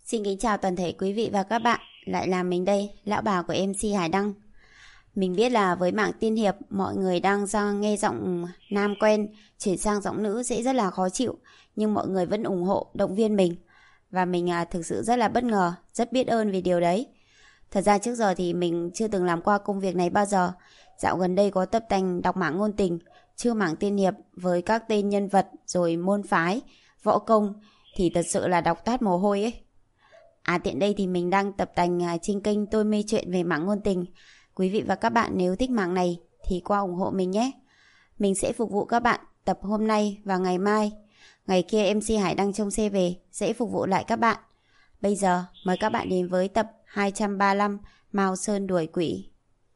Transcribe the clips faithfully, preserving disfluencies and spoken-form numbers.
Xin kính chào toàn thể quý vị và các bạn, lại là mình đây, lão bà của em xê Hải Đăng. Mình biết là với mảng tiên hiệp, mọi người đang ra nghe giọng nam quen, chuyển sang giọng nữ sẽ rất là khó chịu, nhưng mọi người vẫn ủng hộ, động viên mình. Và mình à, thực sự rất là bất ngờ, rất biết ơn vì điều đấy. Thật ra trước giờ thì mình chưa từng làm qua công việc này bao giờ. Dạo gần đây có tập tành đọc mảng ngôn tình, chưa mảng tiên hiệp với các tên nhân vật rồi môn phái, võ công thì thật sự là đọc toát mồ hôi ấy. À tiện đây thì mình đang tập tành à, trên kênh Tôi Mê Chuyện về mảng ngôn tình. Quý vị và các bạn nếu thích mảng này thì qua ủng hộ mình nhé. Mình sẽ phục vụ các bạn tập hôm nay và ngày mai. Ngày kia em xê Hải Đăng trông xe về sẽ phục vụ lại các bạn. Bây giờ mời các bạn đến với tập hai trăm ba mươi lăm Mao Sơn đuổi quỷ.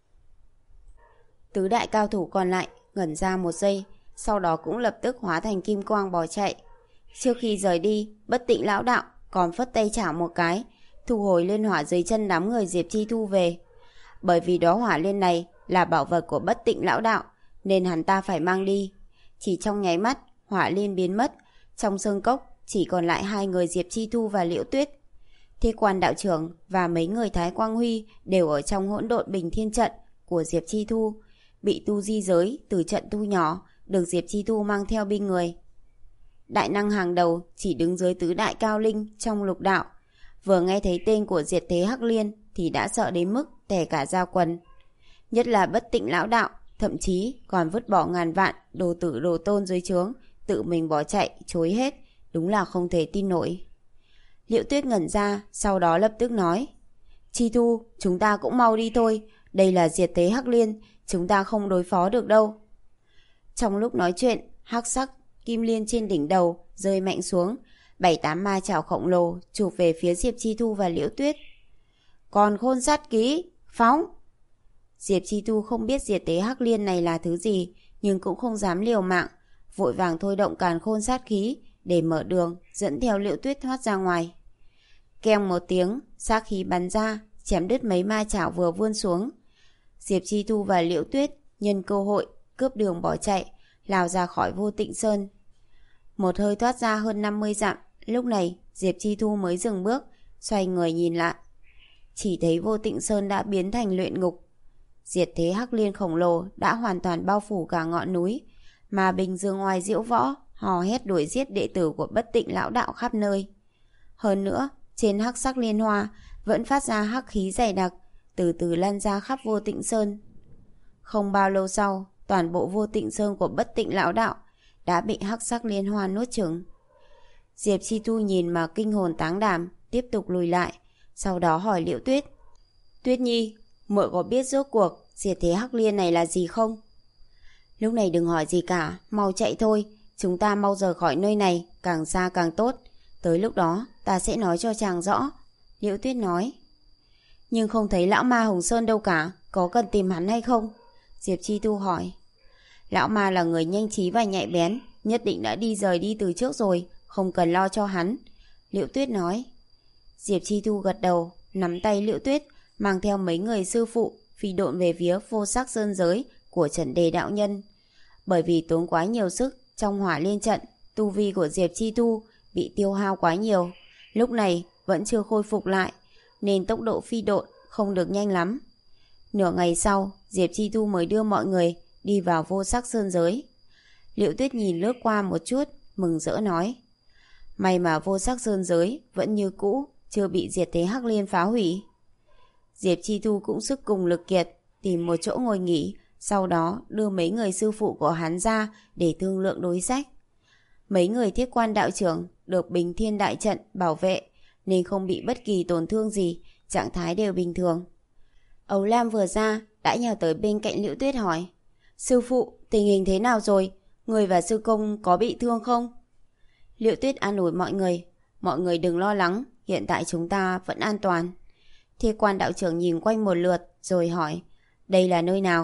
Tứ đại cao thủ còn lại ngẩn ra một giây, sau đó cũng lập tức hóa thành kim quang bỏ chạy. Trước khi rời đi, Bất Tịnh lão đạo còn phất tay chảo một cái, thu hồi liên hỏa dưới chân đám người Diệp Chi Thu về. Bởi vì đóa hỏa liên này là bảo vật của Bất Tịnh lão đạo, nên hắn ta phải mang đi. Chỉ trong nháy mắt, hỏa liên biến mất, trong sơn cốc chỉ còn lại hai người Diệp Chi Thu và Liễu Tuyết. Thi Quan đạo trưởng và mấy người Thái Quang Huy đều ở trong hỗn độn bình thiên trận của Diệp Chi Thu, bị tu di giới từ trận tu nhỏ, được Diệp Chi Thu mang theo bên người. Đại năng hàng đầu chỉ đứng dưới tứ đại cao linh trong lục đạo, vừa nghe thấy tên của Diệt Thế Hắc Liên thì đã sợ đến mức tè cả da quần. Nhất là Bất Tịnh lão đạo, thậm chí còn vứt bỏ ngàn vạn đồ tử đồ tôn dưới trướng, tự mình bỏ chạy chối hết, đúng là không thể tin nổi. Liễu Tuyết ngẩn ra, sau đó lập tức nói: Chi Thu, chúng ta cũng mau đi thôi, đây là Diệt Thế Hắc Liên, chúng ta không đối phó được đâu. Trong lúc nói chuyện, hắc sắc kim liên trên đỉnh đầu rơi mạnh xuống, bảy tám ma chảo khổng lồ chụp về phía Diệp Chi Thu và Liễu Tuyết. Còn khôn sát ký, phóng! Diệp Chi Thu không biết Diệt Thế Hắc Liên này là thứ gì, nhưng cũng không dám liều mạng, vội vàng thôi động càn khôn sát khí để mở đường, dẫn theo Liễu Tuyết thoát ra ngoài. Keng một tiếng, sát khí bắn ra, chém đứt mấy ma chảo vừa vươn xuống. Diệp Chi Thu và Liễu Tuyết nhân cơ hội cướp đường bỏ chạy, lao ra khỏi Vô Tịnh Sơn. Một hơi thoát ra hơn năm mươi dặm, lúc này Diệp Chi Thu mới dừng bước, xoay người nhìn lại. Chỉ thấy Vô Tịnh Sơn đã biến thành luyện ngục. Diệt Thế Hắc Liên khổng lồ đã hoàn toàn bao phủ cả ngọn núi, mà bình dương ngoài diễu võ hò hét đuổi giết đệ tử của Bất Tịnh lão đạo khắp nơi. Hơn nữa, trên hắc sắc liên hoa vẫn phát ra hắc khí dày đặc, từ từ lan ra khắp Vô Tịnh Sơn. Không bao lâu sau, toàn bộ Vô Tịnh Sơn của Bất Tịnh lão đạo đã bị hắc sắc liên hoa nuốt chửng. Diệp Chi Thu nhìn mà kinh hồn táng đảm, tiếp tục lùi lại, sau đó hỏi Liễu Tuyết: Tuyết Nhi, muội có biết rốt cuộc Diệt Thế Hắc Liên này là gì không? Lúc này đừng hỏi gì cả, mau chạy thôi, chúng ta mau rời khỏi nơi này, càng xa càng tốt. Tới lúc đó ta sẽ nói cho chàng rõ. Liễu Tuyết nói. Nhưng không thấy lão ma Hồng Sơn đâu cả, có cần tìm hắn hay không? Diệp Chi Thu hỏi. Lão ma là người nhanh trí và nhạy bén, nhất định đã đi rời đi từ trước rồi, không cần lo cho hắn. Liễu Tuyết nói. Diệp Chi Thu gật đầu, nắm tay Liễu Tuyết, mang theo mấy người sư phụ phi độn về phía Vô Sắc Sơn giới của Trần Đề đạo nhân. Bởi vì tốn quá nhiều sức trong hỏa liên trận, tu vi của Diệp Chi Thu bị tiêu hao quá nhiều, lúc này vẫn chưa khôi phục lại, nên tốc độ phi độn không được nhanh lắm. Nửa ngày sau, Diệp Chi Thu mới đưa mọi người đi vào Vô Sắc Sơn giới. Liễu Tuyết nhìn lướt qua một chút, mừng rỡ nói: May mà Vô Sắc Sơn giới vẫn như cũ, chưa bị Diệt Thế Hắc Liên phá hủy. Diệp Chi Thu cũng sức cùng lực kiệt, tìm một chỗ ngồi nghỉ, sau đó đưa mấy người sư phụ của hắn ra để thương lượng đối sách. Mấy người Thiết Quan đạo trưởng được Bình Thiên đại trận bảo vệ, nên không bị bất kỳ tổn thương gì, trạng thái đều bình thường. Ấu Lam vừa ra đã nhào tới bên cạnh Liễu Tuyết hỏi: Sư phụ, tình hình thế nào rồi? Người và sư công có bị thương không? Liễu Tuyết an ủi mọi người: Mọi người đừng lo lắng, hiện tại chúng ta vẫn an toàn. Thiết Quan đạo trưởng nhìn quanh một lượt rồi hỏi: Đây là nơi nào?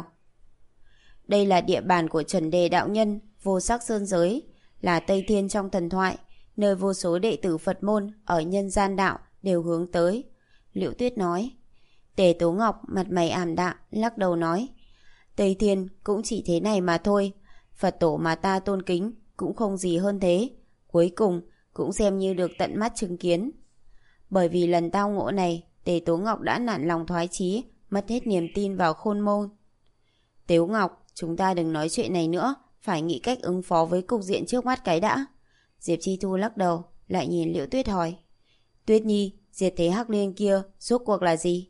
Đây là địa bàn của Trần Đề đạo nhân, Vô Sắc Sơn giới, là Tây Thiên trong thần thoại, nơi vô số đệ tử Phật môn ở nhân gian đạo đều hướng tới. Liễu Tuyết nói. Tề Tố Ngọc mặt mày ảm đạm, lắc đầu nói: Tây Thiên cũng chỉ thế này mà thôi, Phật tổ mà ta tôn kính cũng không gì hơn thế, cuối cùng cũng xem như được tận mắt chứng kiến. Bởi vì lần tao ngộ này, Tề Tố Ngọc đã nản lòng thoái chí, mất hết niềm tin vào khôn môn. Tếu Ngọc, chúng ta đừng nói chuyện này nữa, phải nghĩ cách ứng phó với cục diện trước mắt cái đã. Diệp Chi Thu lắc đầu, lại nhìn Liễu Tuyết hỏi. Tuyết Nhi, diệt thế Hắc Liên kia rốt cuộc là gì?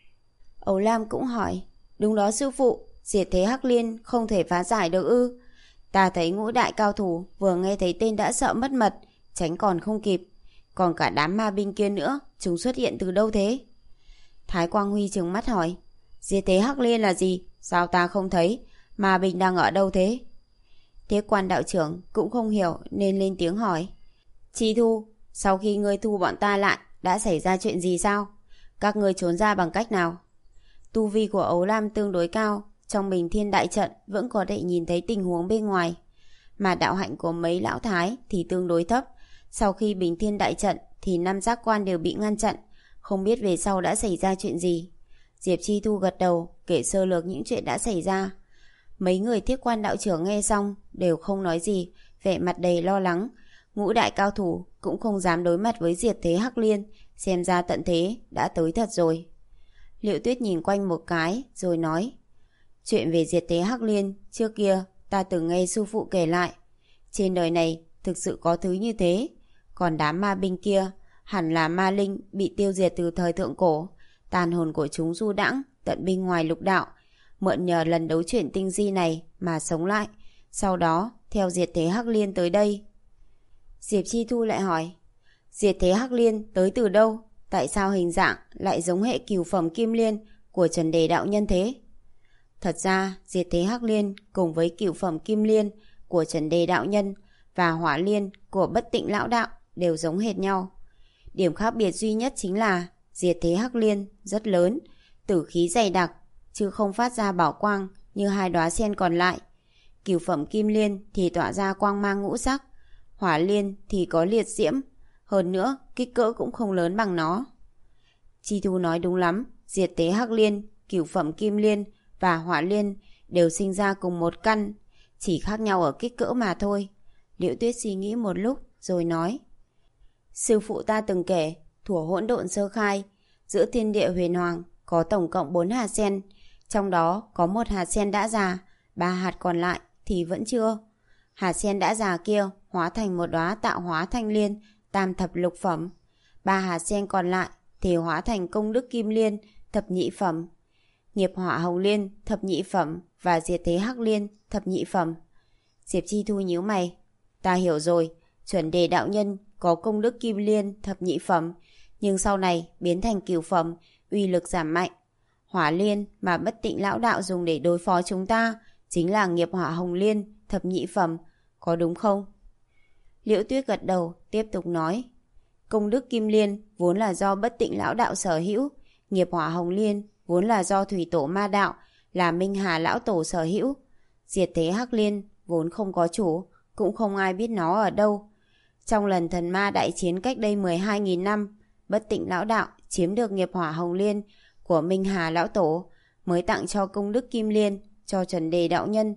Âu Lam cũng hỏi. Đúng đó sư phụ, diệt thế Hắc Liên không thể phá giải được ư? Ta thấy ngũ đại cao thủ vừa nghe thấy tên đã sợ mất mật, tránh còn không kịp. Còn cả đám ma binh kia nữa, chúng xuất hiện từ đâu thế? Thái Quang Huy trừng mắt hỏi. Diệt thế Hắc Liên là gì? Sao ta không thấy? Ma binh đang ở đâu thế? Thế quan đạo trưởng cũng không hiểu nên lên tiếng hỏi. Chi Thu, sau khi ngươi thu bọn ta lại, đã xảy ra chuyện gì sao? Các ngươi trốn ra bằng cách nào? Tu vi của Ấu Lam tương đối cao, trong Bình Thiên Đại Trận vẫn có thể nhìn thấy tình huống bên ngoài. Mà đạo hạnh của mấy lão thái thì tương đối thấp. Sau khi Bình Thiên Đại Trận thì năm giác quan đều bị ngăn chặn, không biết về sau đã xảy ra chuyện gì. Diệp Chi Thu gật đầu, kể sơ lược những chuyện đã xảy ra. Mấy người Thiết Quan đạo trưởng nghe xong đều không nói gì, vẻ mặt đầy lo lắng. Ngũ đại cao thủ cũng không dám đối mặt với diệt thế Hắc Liên, xem ra tận thế đã tới thật rồi. Liễu Tuyết nhìn quanh một cái rồi nói. Chuyện về diệt thế Hắc Liên trước kia ta từng nghe sư phụ kể lại. Trên đời này thực sự có thứ như thế. Còn đám ma binh kia hẳn là ma linh bị tiêu diệt từ thời thượng cổ. Tàn hồn của chúng du đãng tận bên ngoài lục đạo, mượn nhờ lần đấu chuyển tinh di này mà sống lại, sau đó theo diệt thế Hắc Liên tới đây. Diệp Chi Thu lại hỏi. Diệt thế Hắc Liên tới từ đâu? Tại sao hình dạng lại giống hệ cửu phẩm kim liên của Trần Đề đạo nhân thế? Thật ra diệt thế Hắc Liên cùng với cửu phẩm kim liên của Trần Đề đạo nhân và hỏa liên của Bất Tịnh lão đạo đều giống hệt nhau. Điểm khác biệt duy nhất chính là diệt thế Hắc Liên rất lớn, tử khí dày đặc, chứ không phát ra bảo quang như hai đóa sen còn lại. Cửu phẩm kim liên thì tỏa ra quang mang ngũ sắc, hỏa liên thì có liệt diễm, hơn nữa kích cỡ cũng không lớn bằng nó. Chi Thu nói đúng lắm, diệt thế Hắc Liên, cửu phẩm kim liên và hỏa liên đều sinh ra cùng một căn, chỉ khác nhau ở kích cỡ mà thôi. Liễu Tuyết suy nghĩ một lúc rồi nói. Sư phụ ta từng kể, thuở hỗn độn sơ khai, giữa thiên địa huyền hoàng có tổng cộng bốn hạt sen, trong đó có một hạt sen đã già, ba hạt còn lại thì vẫn chưa. Hạt sen đã già kia hóa thành một đóa tạo hóa thanh liên tam thập lục phẩm, ba hạt sen còn lại thì hóa thành công đức kim liên thập nhị phẩm, nghiệp hỏa hồng liên thập nhị phẩm và diệt thế Hắc Liên thập nhị phẩm. Diệp Chi Thu nhíu mày. Ta hiểu rồi, Chuẩn Đề đạo nhân có công đức kim liên thập nhị phẩm, nhưng sau này biến thành cửu phẩm, uy lực giảm mạnh. Hỏa liên mà Bất Tịnh lão đạo dùng để đối phó chúng ta chính là nghiệp hỏa hồng liên thập nhị phẩm, có đúng không? Liễu Tuyết gật đầu, tiếp tục nói. Công đức kim liên vốn là do Bất Tịnh lão đạo sở hữu, nghiệp hỏa hồng liên vốn là do thủy tổ ma đạo là Minh Hà lão tổ sở hữu. Diệt thế Hắc Liên vốn không có chủ, cũng không ai biết nó ở đâu. Trong lần thần ma đại chiến cách đây mười hai nghìn năm, Bất Tịnh lão đạo chiếm được nghiệp hỏa hồng liên của Minh Hà lão tổ, mới tặng cho công đức kim liên cho Trần Đề đạo nhân.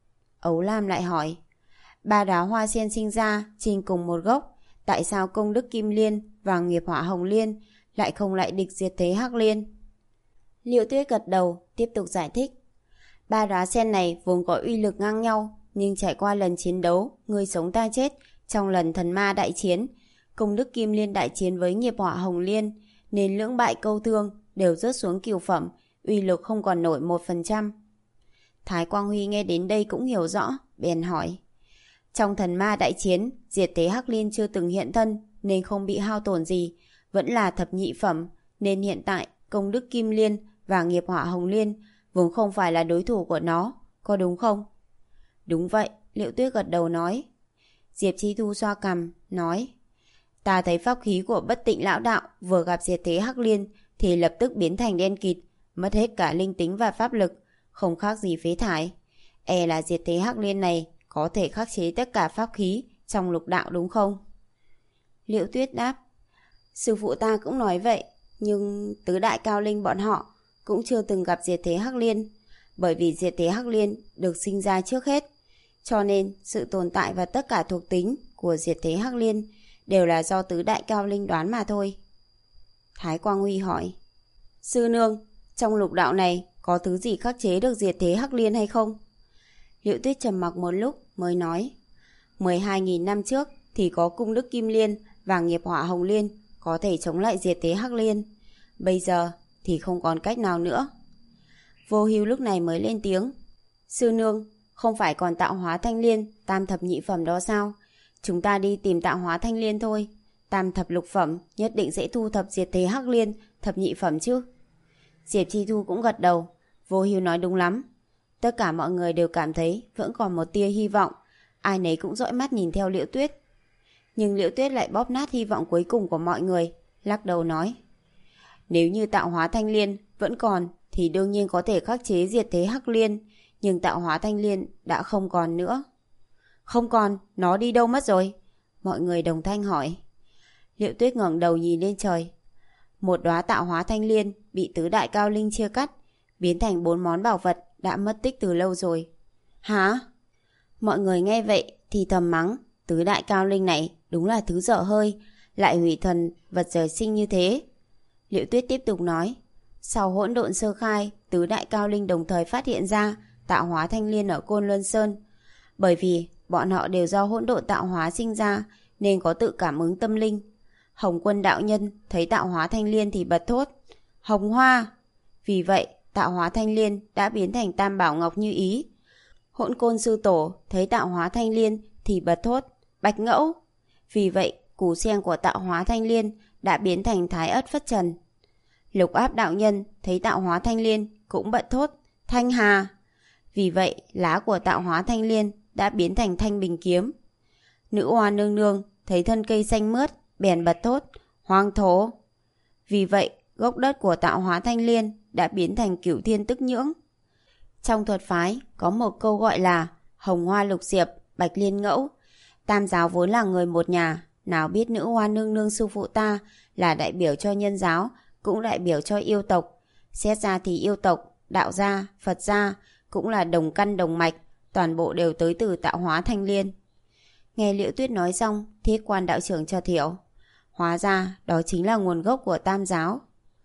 Ấu Lam lại hỏi. Ba đóa hoa sen sinh ra trên cùng một gốc, tại sao công đức kim liên và nghiệp hỏa hồng liên lại không lại địch diệt thế Hắc Liên? Liễu Tuyết gật đầu, tiếp tục giải thích. Ba đóa sen này vốn có uy lực ngang nhau, nhưng trải qua lần chiến đấu người sống ta chết trong lần thần ma đại chiến, công đức kim liên đại chiến với nghiệp hỏa hồng liên, nên lưỡng bại câu thương, đều rớt xuống cửu phẩm, uy lực không còn nổi một phần trăm. Thái Quang Huy nghe đến đây cũng hiểu rõ, bèn hỏi. Trong thần ma đại chiến, diệt thế Hắc Liên chưa từng hiện thân nên không bị hao tổn gì, vẫn là thập nhị phẩm, nên hiện tại công đức kim liên và nghiệp hỏa hồng liên vốn không phải là đối thủ của nó, có đúng không? Đúng vậy, Liễu Tuyết gật đầu nói. Diệp Chi Thu xoa cằm, nói. Ta thấy pháp khí của Bất Tịnh lão đạo vừa gặp diệt thế Hắc Liên thì lập tức biến thành đen kịt, mất hết cả linh tính và pháp lực, không khác gì phế thải. E là diệt thế Hắc Liên này có thể khắc chế tất cả pháp khí trong lục đạo đúng không? Liễu Tuyết đáp. Sư phụ ta cũng nói vậy, nhưng tứ đại cao linh bọn họ cũng chưa từng gặp diệt thế Hắc Liên, bởi vì diệt thế Hắc Liên được sinh ra trước hết, cho nên sự tồn tại và tất cả thuộc tính của diệt thế Hắc Liên đều là do tứ đại cao linh đoán mà thôi. Thái Quang Huy hỏi. Sư nương, trong lục đạo này có thứ gì khắc chế được diệt thế Hắc Liên hay không? Liễu Tuyết trầm mặc một lúc mới nói. mười hai nghìn năm trước thì có cung đức Kim Liên và nghiệp hỏa Hồng Liên có thể chống lại diệt thế Hắc Liên. Bây giờ thì không còn cách nào nữa. Vô Hưu lúc này mới lên tiếng. Sư nương, không phải còn tạo hóa thanh liên, tam thập nhị phẩm đó sao? Chúng ta đi tìm tạo hóa thanh liên thôi. Tam thập lục phẩm nhất định sẽ thu thập diệt thế Hắc Liên, thập nhị phẩm chứ? Diệp Chi Thu cũng gật đầu. Vô Hưu nói đúng lắm. Tất cả mọi người đều cảm thấy vẫn còn một tia hy vọng. Ai nấy cũng dõi mắt nhìn theo Liễu Tuyết. Nhưng Liễu Tuyết lại bóp nát hy vọng cuối cùng của mọi người, lắc đầu nói. Nếu như tạo hóa thanh liên vẫn còn thì đương nhiên có thể khắc chế diệt thế Hắc Liên. Nhưng tạo hóa thanh liên đã không còn nữa. Không còn, nó đi đâu mất rồi? Mọi người đồng thanh hỏi. Liễu Tuyết ngẩng đầu nhìn lên trời. Một đóa tạo hóa thanh liên bị tứ đại cao linh chia cắt, biến thành bốn món bảo vật đã mất tích từ lâu rồi. Hả? Mọi người nghe vậy thì thầm mắng. Tứ đại cao linh này đúng là thứ dở hơi, lại hủy thần vật trời sinh như thế. Liễu Tuyết tiếp tục nói. Sau hỗn độn sơ khai, tứ đại cao linh đồng thời phát hiện ra tạo hóa thanh liên ở Côn Luân Sơn. Bởi vì bọn họ đều do hỗn độn tạo hóa sinh ra nên có tự cảm ứng tâm linh. Hồng Quân đạo nhân thấy tạo hóa thanh liên thì bật thốt. Hồng Hoa! Vì vậy tạo hóa thanh liên đã biến thành tam bảo ngọc như ý. Hỗn Côn sư tổ thấy tạo hóa thanh liên thì bật thốt. Bạch Ngẫu! Vì vậy củ sen của tạo hóa thanh liên đã biến thành thái ất phất trần. Lục Áp đạo nhân thấy tạo hóa thanh liên cũng bật thốt. Thanh Hà! Vì vậy lá của tạo hóa thanh liên đã biến thành thanh bình kiếm. Nữ Hoa nương nương thấy thân cây xanh mướt bèn bật thốt. Hoang thổ! Vì vậy gốc đất của tạo hóa thanh liên đã biến thành cửu thiên tức nhưỡng. Trong thuật phái có một câu gọi là hồng hoa lục diệp, bạch liên ngẫu. Tam giáo vốn là người một nhà, nào biết Nữ Hoa nương nương sư phụ ta là đại biểu cho nhân giáo, cũng đại biểu cho yêu tộc. Xét ra thì yêu tộc, đạo gia, Phật gia cũng là đồng căn đồng mạch, toàn bộ đều tới từ tạo hóa thanh liên. Nghe Liễu Tuyết nói xong, Thiết Quan đạo trưởng chợt hiểu. Hóa ra đó chính là nguồn gốc của tam giáo.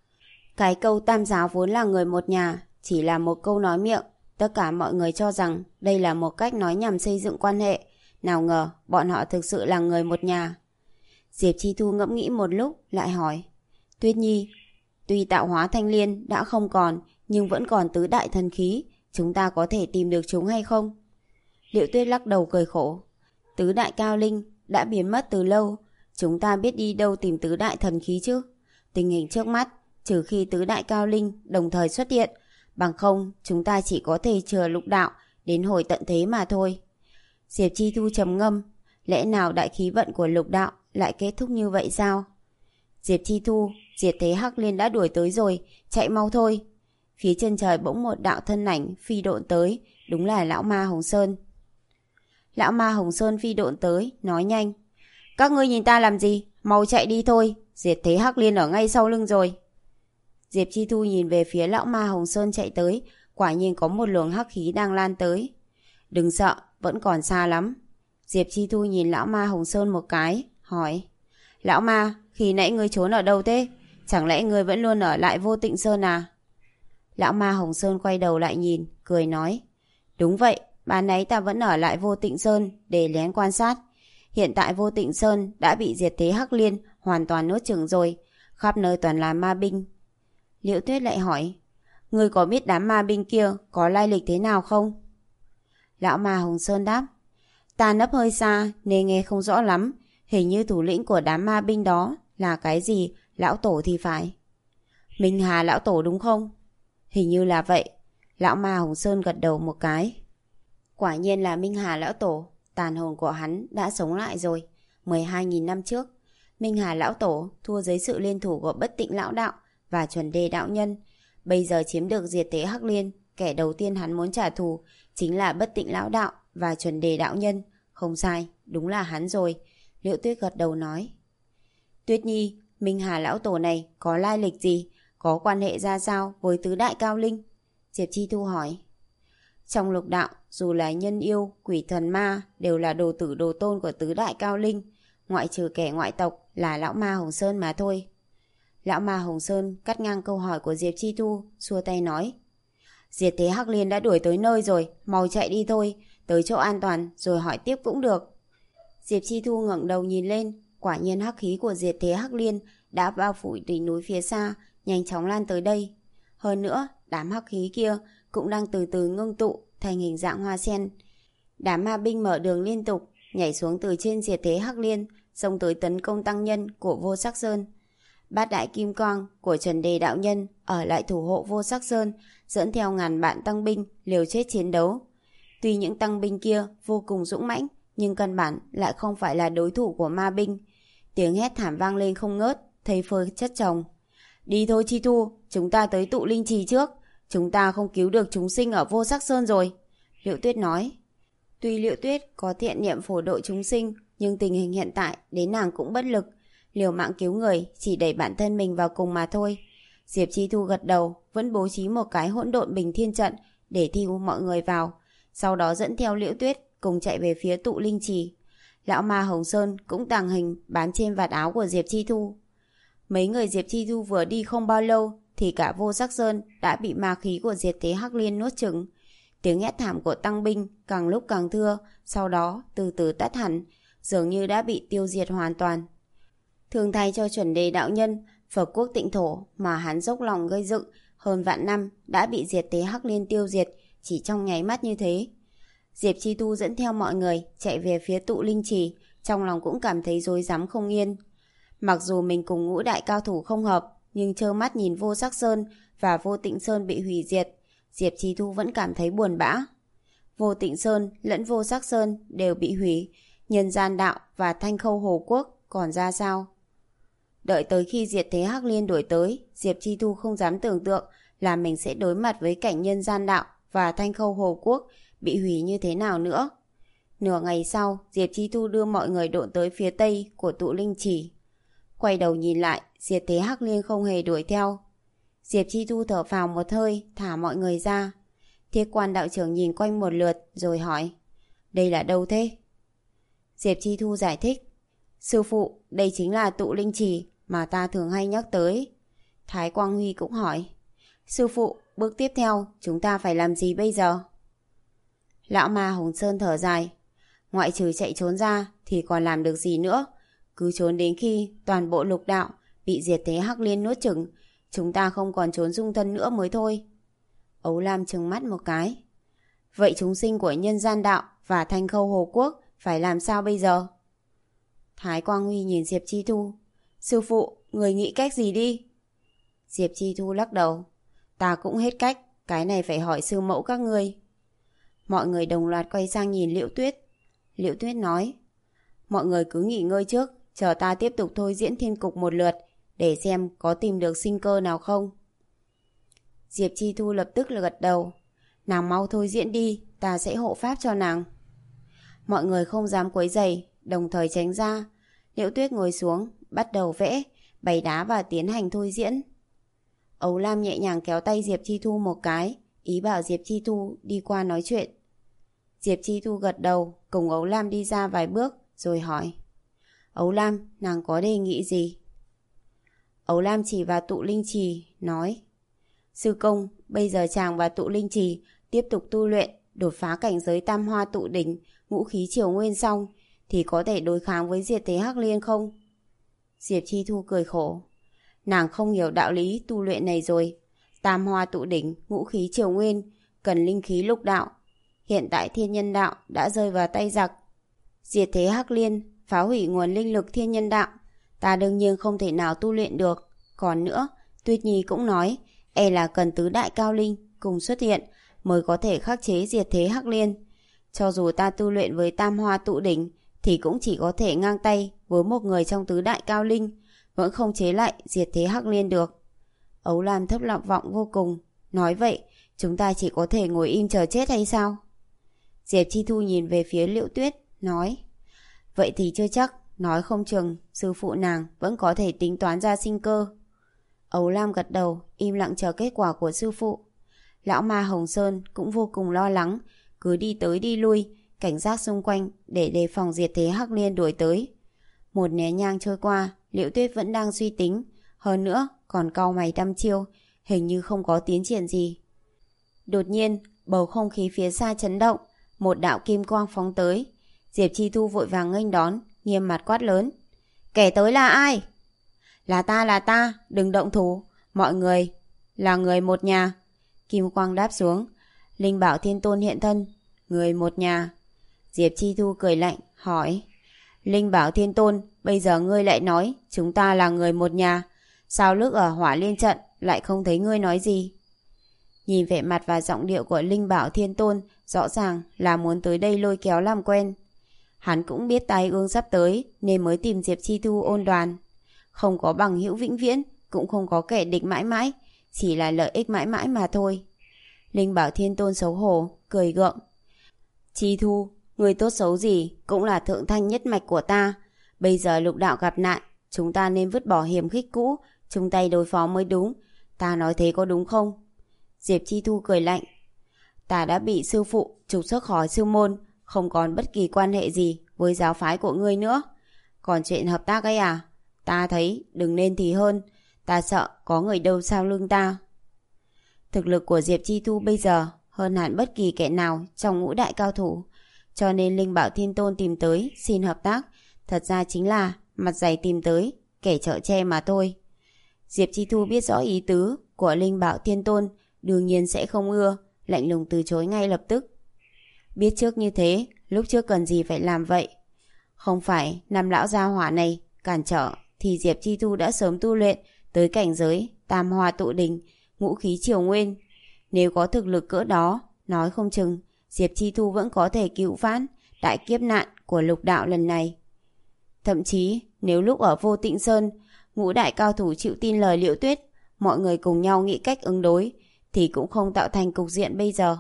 Cái câu tam giáo vốn là người một nhà chỉ là một câu nói miệng. Tất cả mọi người cho rằng đây là một cách nói nhằm xây dựng quan hệ. Nào ngờ bọn họ thực sự là người một nhà. Diệp Chi Thu ngẫm nghĩ một lúc lại hỏi. Tuyết Nhi, tuy tạo hóa thanh liên đã không còn nhưng vẫn còn tứ đại thần khí. Chúng ta có thể tìm được chúng hay không? Liễu Tuyết lắc đầu cười khổ. Tứ đại cao linh đã biến mất từ lâu. Chúng ta biết đi đâu tìm tứ đại thần khí chứ? Tình hình trước mắt, trừ khi tứ đại cao linh đồng thời xuất hiện, bằng không chúng ta chỉ có thể chờ lục đạo đến hồi tận thế mà thôi. Diệp Chi Thu trầm ngâm. Lẽ nào đại khí vận của lục đạo lại kết thúc như vậy sao? Diệp Chi Thu, diệt thế Hắc Liên đã đuổi tới rồi, chạy mau thôi. Phía chân trời bỗng một đạo thân ảnh phi độn tới, đúng là lão ma Hồng Sơn. Lão ma Hồng Sơn phi độn tới, nói nhanh. Các ngươi nhìn ta làm gì? Mau chạy đi thôi, diệt thế Hắc Liên ở ngay sau lưng rồi. Diệp Chi Thu nhìn về phía lão ma Hồng Sơn chạy tới, quả nhiên có một luồng hắc khí đang lan tới. Đừng sợ, vẫn còn xa lắm. Diệp Chi Thu nhìn lão ma Hồng Sơn một cái, hỏi. Lão ma, khi nãy ngươi trốn ở đâu thế? Chẳng lẽ ngươi vẫn luôn ở lại Vô Tịnh Sơn à? Lão ma Hồng Sơn quay đầu lại nhìn, cười nói. Đúng vậy, ban nãy ta vẫn ở lại Vô Tịnh Sơn để lén quan sát. Hiện tại Vô Tịnh Sơn đã bị diệt thế Hắc Liên hoàn toàn nuốt chửng rồi, khắp nơi toàn là ma binh. Liễu Tuyết lại hỏi. Ngươi có biết đám ma binh kia có lai lịch thế nào không? Lão ma Hồng Sơn đáp. Ta nấp hơi xa nên nghe không rõ lắm. Hình như thủ lĩnh của đám ma binh đó là cái gì lão tổ thì phải. Minh Hà lão tổ đúng không? Hình như là vậy. Lão ma Hồng Sơn gật đầu một cái. Quả nhiên là Minh Hà lão tổ. Tàn hồn của hắn đã sống lại rồi. mười hai nghìn năm trước, Minh Hà lão tổ thua dưới sự liên thủ của Bất Tịnh lão đạo và Chuẩn Đề đạo nhân. Bây giờ chiếm được diệt thế Hắc Liên, kẻ đầu tiên hắn muốn trả thù chính là Bất Tịnh lão đạo và Chuẩn Đề đạo nhân. Không sai, đúng là hắn rồi. Liễu Tuyết gật đầu nói. Tuyết Nhi, Minh Hà lão tổ này có lai lịch gì? Có quan hệ ra sao với tứ đại cao linh? Diệp Chi Thu hỏi. Trong lục đạo, dù là nhân yêu, quỷ thần ma đều là đồ tử đồ tôn của tứ đại cao linh, ngoại trừ kẻ ngoại tộc là lão ma Hồng Sơn mà thôi. Lão ma Hồng Sơn cắt ngang câu hỏi của Diệp Chi Thu, xua tay nói: Diệt thế Hắc Liên đã đuổi tới nơi rồi, mau chạy đi thôi, tới chỗ an toàn rồi hỏi tiếp cũng được. Diệp Chi Thu ngẩng đầu nhìn lên, quả nhiên hắc khí của diệt thế Hắc Liên đã bao phủ đỉnh núi phía xa, nhanh chóng lan tới đây. Hơn nữa, đám hắc khí kia cũng đang từ từ ngưng tụ thành hình dạng hoa sen. Đám ma binh mở đường liên tục nhảy xuống từ trên diệt thế Hắc Liên, xông tới tấn công tăng nhân của Vô Sắc Sơn. Bát đại kim quang của Chuẩn Đề đạo nhân ở lại thủ hộ Vô Sắc Sơn, dẫn theo ngàn vạn tăng binh liều chết chiến đấu. Tuy những tăng binh kia vô cùng dũng mãnh, nhưng căn bản lại không phải là đối thủ của ma binh. Tiếng hét thảm vang lên không ngớt, thây phơi chất chồng. Đi thôi Chi Thu, chúng ta tới tụ linh trì trước. Chúng ta không cứu được chúng sinh ở Vô Sắc Sơn rồi, Liễu Tuyết nói. Tuy Liễu Tuyết có thiện niệm phổ độ chúng sinh, nhưng tình hình hiện tại đến nàng cũng bất lực. Liều mạng cứu người chỉ đẩy bản thân mình vào cùng mà thôi. Diệp Chi Thu gật đầu, vẫn bố trí một cái hỗn độn bình thiên trận để thi mọi người vào, sau đó dẫn theo Liễu Tuyết cùng chạy về phía tụ linh trì. Lão ma Hồng Sơn cũng tàng hình bám trên vạt áo của Diệp Chi Thu. Mấy người Diệp Chi Thu vừa đi không bao lâu thì cả Vô Sắc Sơn đã bị ma khí của diệt thế Hắc Liên nuốt chửng. Tiếng hét thảm của tăng binh càng lúc càng thưa, sau đó từ từ tắt hẳn, dường như đã bị tiêu diệt hoàn toàn. Thường thay cho Chuẩn Đề đạo nhân, Phật quốc tịnh thổ mà hắn dốc lòng gây dựng hơn vạn năm đã bị diệt thế Hắc Liên tiêu diệt chỉ trong nháy mắt như thế. Diệp Chi Tu dẫn theo mọi người chạy về phía tụ linh trì, trong lòng cũng cảm thấy rối rắm không yên. Mặc dù mình cùng ngũ đại cao thủ không hợp, nhưng trơ mắt nhìn Vô Sắc Sơn và Vô Tịnh Sơn bị hủy diệt, Diệp Chi Tu vẫn cảm thấy buồn bã. Vô Tịnh Sơn lẫn Vô Sắc Sơn đều bị hủy, Nhân Gian Đạo và Thanh Khâu Hồ Quốc còn ra sao? Đợi tới khi diệt thế Hắc Liên đuổi tới, Diệp Chi Tu không dám tưởng tượng là mình sẽ đối mặt với cảnh Nhân Gian Đạo và Thanh Khâu Hồ Quốc bị hủy như thế nào nữa. Nửa ngày sau, Diệp Chi Tu đưa mọi người độn tới phía tây của tụ linh trì. Quay đầu nhìn lại, diệt thế Hắc Liên không hề đuổi theo. Diệp Chi Tu thở phào một hơi, thả mọi người ra. Thiết Quan đạo trưởng nhìn quanh một lượt rồi hỏi: đây là đâu thế? Diệp Chi Tu giải thích: sư phụ, đây chính là tụ linh trì mà ta thường hay nhắc tới. Thái Quang Huy cũng hỏi: sư phụ, bước tiếp theo chúng ta phải làm gì bây giờ? Lão ma Hồng Sơn thở dài: ngoại trừ chạy trốn ra thì còn làm được gì nữa. Cứ trốn đến khi toàn bộ lục đạo bị diệt thế Hắc Liên nuốt chửng, chúng ta không còn trốn dung thân nữa mới thôi. Ấu Lam trừng mắt một cái: vậy chúng sinh của Nhân Gian Đạo và Thanh Khâu Hồ Quốc phải làm sao bây giờ? Thái Quang Huy nhìn Diệp Chi Thu: sư phụ, người nghĩ cách gì đi? Diệp Chi Thu lắc đầu: ta cũng hết cách, cái này phải hỏi sư mẫu các ngươi. Mọi người đồng loạt quay sang nhìn Liễu Tuyết. Liễu Tuyết nói: mọi người cứ nghỉ ngơi trước, chờ ta tiếp tục thôi diễn thiên cục một lượt để xem có tìm được sinh cơ nào không. Diệp Chi Thu lập tức là gật đầu: nàng mau thôi diễn đi, ta sẽ hộ pháp cho nàng. Mọi người không dám quấy rầy, đồng thời tránh ra. Liễu Tuyết ngồi xuống, bắt đầu vẽ, bày đá và tiến hành thôi diễn. Ấu Lam nhẹ nhàng kéo tay Diệp Chi Thu một cái, ý bảo Diệp Chi Thu đi qua nói chuyện. Diệp Chi Thu gật đầu, cùng Ấu Lam đi ra vài bước rồi hỏi: Ấu Lam, nàng có đề nghị gì? Ấu Lam chỉ vào tụ linh trì, nói: sư công, bây giờ chàng vào tụ linh trì tiếp tục tu luyện, đột phá cảnh giới tam hoa tụ đỉnh, ngũ khí triều nguyên xong thì có thể đối kháng với diệt thế Hắc Liên không? Diệp Chi Thu cười khổ: nàng không hiểu đạo lý tu luyện này rồi. Tam hoa tụ đỉnh, ngũ khí triều nguyên cần linh khí lục đạo. Hiện tại thiên nhân đạo đã rơi vào tay giặc. Diệt thế Hắc Liên phá hủy nguồn linh lực thiên nhân đạo, ta đương nhiên không thể nào tu luyện được. Còn nữa, Tuyết Nhi cũng nói e là cần tứ đại cao linh cùng xuất hiện mới có thể khắc chế diệt thế Hắc Liên. Cho dù ta tu luyện với tam hoa tụ đỉnh thì cũng chỉ có thể ngang tay với một người trong tứ đại cao linh, vẫn không chế lại diệt thế Hắc Liên được. Ấu Lam thấp lọng vọng vô cùng, nói: vậy chúng ta chỉ có thể ngồi im chờ chết hay sao? Diệp Chi Thu nhìn về phía Liễu Tuyết, nói: vậy thì chưa chắc, nói không chừng sư phụ nàng vẫn có thể tính toán ra sinh cơ. Ấu Lam gật đầu, im lặng chờ kết quả của sư phụ. Lão ma Hồng Sơn cũng vô cùng lo lắng, cứ đi tới đi lui, cảnh giác xung quanh để đề phòng diệt thế Hắc Liên đuổi tới. Một nén nhang trôi qua, Liễu Tuyết vẫn đang suy tính, hơn nữa còn cau mày đăm chiêu, hình như không có tiến triển gì. Đột nhiên, bầu không khí phía xa chấn động, một đạo kim quang phóng tới. Diệp Chi Thu vội vàng nghênh đón, nghiêm mặt quát lớn. Kẻ tới là ai? Là ta, là ta, đừng động thủ, mọi người là người một nhà. Kim quang đáp xuống, Linh Bảo Thiên Tôn hiện thân. Người một nhà. Diệp Chi Thu cười lạnh, hỏi. Linh Bảo Thiên Tôn, bây giờ ngươi lại nói chúng ta là người một nhà. Sao lúc ở Hỏa Liên trận lại không thấy ngươi nói gì? Nhìn vẻ mặt và giọng điệu của Linh Bảo Thiên Tôn, rõ ràng là muốn tới đây lôi kéo làm quen. Hắn cũng biết tai ương sắp tới nên mới tìm Diệp Chi Thu ôn đoàn. Không có bằng hữu vĩnh viễn, cũng không có kẻ địch mãi mãi, chỉ là lợi ích mãi mãi mà thôi. Linh Bảo Thiên Tôn xấu hổ, cười gượng. Chi Thu, người tốt xấu gì cũng là thượng thanh nhất mạch của ta. Bây giờ lục đạo gặp nạn, chúng ta nên vứt bỏ hiềm khích cũ, chung tay đối phó mới đúng. Ta nói thế có đúng không? Diệp Chi Thu cười lạnh. Ta đã bị sư phụ trục xuất khỏi sư môn, không còn bất kỳ quan hệ gì với giáo phái của ngươi nữa. Còn chuyện hợp tác ấy à? Ta thấy đừng nên thì hơn. Ta sợ có người đâu sau lưng ta. Thực lực của Diệp Chi Thu bây giờ hơn hẳn bất kỳ kẻ nào trong ngũ đại cao thủ. Cho nên Linh Bảo Thiên Tôn tìm tới xin hợp tác, thật ra chính là mặt dày tìm tới kẻ chở che mà thôi. Diệp Chi Thu biết rõ ý tứ của Linh Bảo Thiên Tôn, đương nhiên sẽ không ưa, lạnh lùng từ chối ngay lập tức. Biết trước như thế, lúc trước cần gì phải làm vậy? Không phải năm lão gia hỏa này cản trở thì Diệp Chi Thu đã sớm tu luyện tới cảnh giới tam hoa tụ đình, ngũ khí triều nguyên. Nếu có thực lực cỡ đó, nói không chừng Diệp Chi Thu vẫn có thể cứu vãn đại kiếp nạn của lục đạo lần này. Thậm chí nếu lúc ở Vô Tịnh Sơn, ngũ đại cao thủ chịu tin lời Liễu Tuyết, mọi người cùng nhau nghĩ cách ứng đối, thì cũng không tạo thành cục diện bây giờ.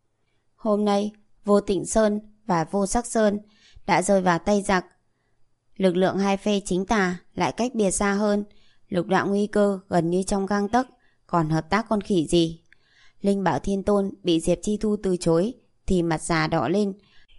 Hôm nay, Vô Tịnh Sơn và Vô Sắc Sơn đã rơi vào tay giặc. Lực lượng hai phe chính tà lại cách biệt xa hơn, lục đạo nguy cơ gần như trong gang tấc, còn hợp tác con khỉ gì. Linh Bảo Thiên Tôn bị Diệp Chi Thu từ chối thì mặt già đỏ lên.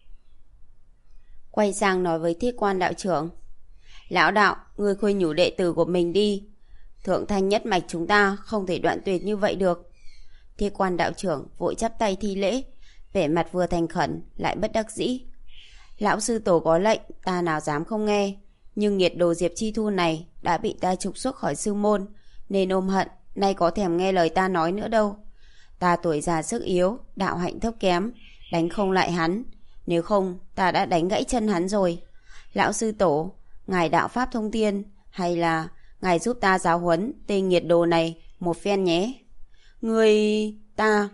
Quay sang nói với Thiết Quan đạo trưởng. Lão đạo, ngươi khuyên nhủ đệ tử của mình đi. Thượng thanh nhất mạch chúng ta không thể đoạn tuyệt như vậy được. Thiết Quan đạo trưởng vội chắp tay thi lễ, vẻ mặt vừa thành khẩn lại bất đắc dĩ. Lão sư tổ có lệnh, ta nào dám không nghe. Nhưng nghiệt đồ Diệp Chi Thu này đã bị ta trục xuất khỏi sư môn, nên ôm hận, nay có thèm nghe lời ta nói nữa đâu. Ta tuổi già sức yếu, đạo hạnh thấp kém, đánh không lại hắn. Nếu không, ta đã đánh gãy chân hắn rồi. Lão sư tổ, ngài đạo pháp thông thiên, hay là ngài giúp ta giáo huấn tên nghiệt đồ này một phen nhé. Người... ta...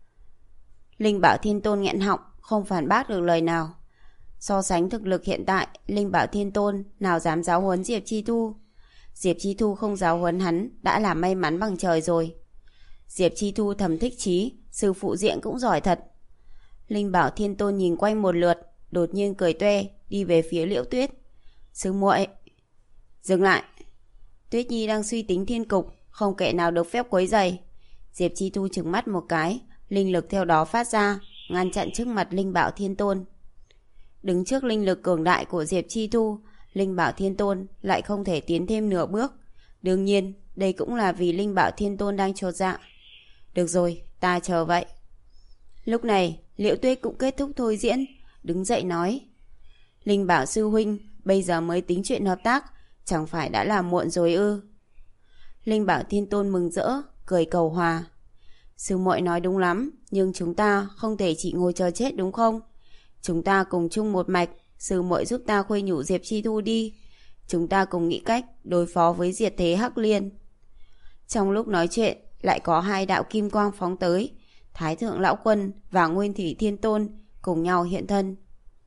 Linh Bảo Thiên Tôn nghẹn họng, không phản bác được lời nào. So sánh thực lực hiện tại, Linh Bảo Thiên Tôn nào dám giáo huấn Diệp Chi Thu. Diệp Chi Thu không giáo huấn hắn đã là may mắn bằng trời rồi. Diệp Chi Thu thầm thích chí, sư phụ diện cũng giỏi thật. Linh Bảo Thiên Tôn nhìn quanh một lượt, đột nhiên cười toe, đi về phía Liễu Tuyết. Sư muội, dừng lại. Tuyết Nhi đang suy tính thiên cục, không kẻ nào được phép quấy rầy. Diệp Chi Thu trừng mắt một cái, linh lực theo đó phát ra, ngăn chặn trước mặt Linh Bảo Thiên Tôn. Đứng trước linh lực cường đại của Diệp Chi Thu, Linh Bảo Thiên Tôn lại không thể tiến thêm nửa bước. Đương nhiên, đây cũng là vì Linh Bảo Thiên Tôn đang chột dạ. Được rồi, ta chờ vậy. Lúc này, Liễu Tuyết cũng kết thúc thôi diễn, đứng dậy nói. Linh Bảo sư huynh, bây giờ mới tính chuyện hợp tác, chẳng phải đã là muộn rồi ư? Linh Bảo Thiên Tôn mừng rỡ, cười cầu hòa. Sư muội nói đúng lắm, nhưng chúng ta không thể chỉ ngồi chờ chết đúng không? Chúng ta cùng chung một mạch, sư muội giúp ta khuyên nhủ Diệp Chi Thu đi. Chúng ta cùng nghĩ cách đối phó với diệt thế Hắc Liên. Trong lúc nói chuyện, lại có hai đạo kim quang phóng tới. Thái Thượng Lão Quân và Nguyên Thủy Thiên Tôn cùng nhau hiện thân.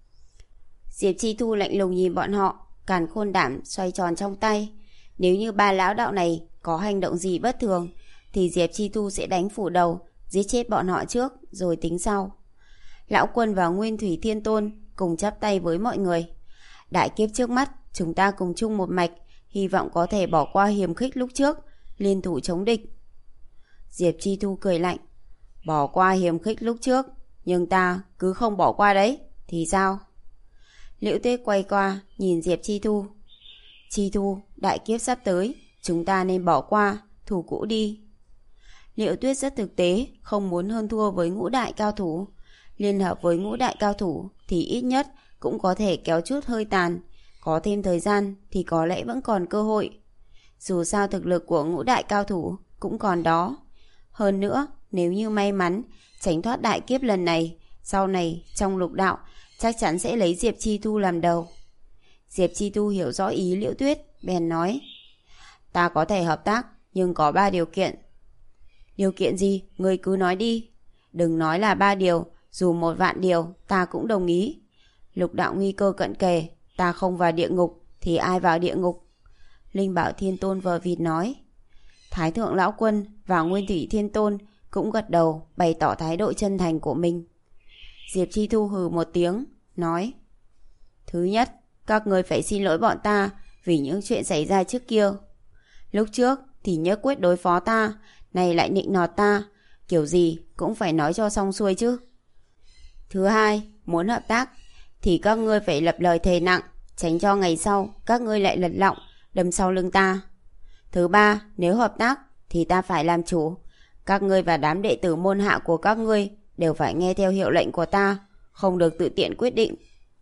Diệp Chi Thu lạnh lùng nhìn bọn họ, càn khôn đảm xoay tròn trong tay. Nếu như ba lão đạo này có hành động gì bất thường, thì Diệp Chi Thu sẽ đánh phủ đầu, giết chết bọn họ trước, rồi tính sau. Lão Quân và Nguyên Thủy Thiên Tôn cùng chắp tay với mọi người. Đại kiếp trước mắt, chúng ta cùng chung một mạch, hy vọng có thể bỏ qua hiềm khích lúc trước, liên thủ chống địch. Diệp Chi Thu cười lạnh. Bỏ qua hiềm khích lúc trước, nhưng ta cứ không bỏ qua đấy, thì sao? Liễu Tuyết quay qua, nhìn Diệp Chi Thu. Chi Thu, đại kiếp sắp tới, chúng ta nên bỏ qua, thủ cũ đi. Liễu Tuyết rất thực tế, không muốn hơn thua với ngũ đại cao thủ. Liên hợp với ngũ đại cao thủ thì ít nhất cũng có thể kéo chút hơi tàn. Có thêm thời gian thì có lẽ vẫn còn cơ hội. Dù sao thực lực của ngũ đại cao thủ cũng còn đó. Hơn nữa, nếu như may mắn tránh thoát đại kiếp lần này, sau này trong lục đạo chắc chắn sẽ lấy Diệp Chi Thu làm đầu. Diệp Chi Thu hiểu rõ ý Liễu Tuyết, bèn nói: ta có thể hợp tác, nhưng có ba điều kiện. Điều kiện gì? Ngươi cứ nói đi. Đừng nói là ba điều, dù một vạn điều ta cũng đồng ý. Lục đạo nguy cơ cận kề, ta không vào địa ngục thì ai vào địa ngục? Linh Bảo Thiên Tôn vờ vịt nói. Thái Thượng Lão Quân và Nguyên Thủy Thiên Tôn cũng gật đầu bày tỏ thái độ chân thành của mình. Diệp Chi Thu hừ một tiếng, nói: thứ nhất, các ngươi phải xin lỗi bọn ta vì những chuyện xảy ra trước kia. Lúc trước thì nhất quyết đối phó ta, này lại nịnh nọt ta, kiểu gì cũng phải nói cho xong xuôi chứ. Thứ hai, muốn hợp tác thì các ngươi phải lập lời thề nặng, tránh cho ngày sau các ngươi lại lật lọng đâm sau lưng ta. Thứ ba, nếu hợp tác thì ta phải làm chủ. Các ngươi và đám đệ tử môn hạ của các ngươi đều phải nghe theo hiệu lệnh của ta, không được tự tiện quyết định.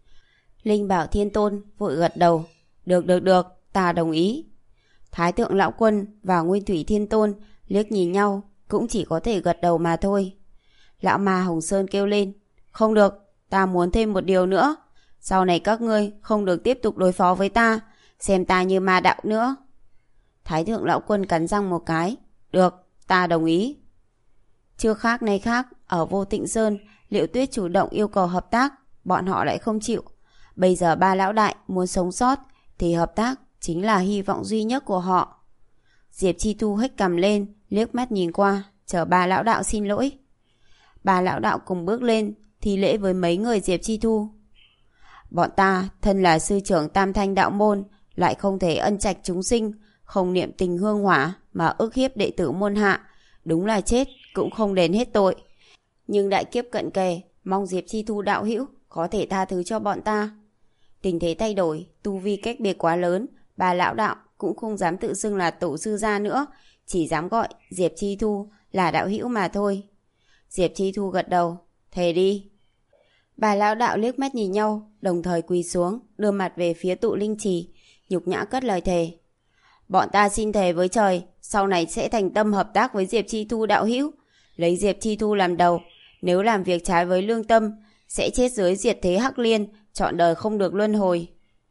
Linh Bảo Thiên Tôn vội gật đầu. Được được được, ta đồng ý. Thái Thượng Lão Quân và Nguyên Thủy Thiên Tôn liếc nhìn nhau, cũng chỉ có thể gật đầu mà thôi. Lão Ma Hồng Sơn kêu lên: không được, ta muốn thêm một điều nữa. Sau này các ngươi không được tiếp tục đối phó với ta, xem ta như ma đạo nữa. Thái Thượng Lão Quân cắn răng một cái. Được, ta đồng ý. Chưa khác nay khác, ở Vô Tịnh Sơn, Liễu Tuyết chủ động yêu cầu hợp tác, bọn họ lại không chịu. Bây giờ ba lão đại muốn sống sót thì hợp tác chính là hy vọng duy nhất của họ. Diệp Chi Thu hếch cằm lên, liếc mắt nhìn qua, chờ ba lão đạo xin lỗi. Ba lão đạo cùng bước lên thi lễ với mấy người Diệp Chi Thu. Bọn ta thân là sư trưởng Tam Thanh đạo môn, lại không thể ân trạch chúng sinh, không niệm tình hương hỏa mà ức hiếp đệ tử môn hạ, đúng là chết cũng không đền hết tội. Nhưng đại kiếp cận kề, mong Diệp Chi Thu đạo hữu có thể tha thứ cho bọn ta. Tình thế thay đổi, tu vi cách biệt quá lớn, ba lão đạo cũng không dám tự xưng là tổ sư gia nữa, chỉ dám gọi Diệp Chi Thu là đạo hữu mà thôi. Diệp Chi Thu gật đầu. Thề đi. Ba lão đạo liếc mắt nhìn nhau, đồng thời quỳ xuống, đưa mặt về phía tụ linh trì, nhục nhã cất lời thề. Bọn ta xin thề với trời, sau này sẽ thành tâm hợp tác với Diệp Chi Thu đạo hữu, lấy Diệp Chi Thu làm đầu. Nếu làm việc trái với lương tâm, sẽ chết dưới diệt thế Hắc Liên, trọn đời không được luân hồi.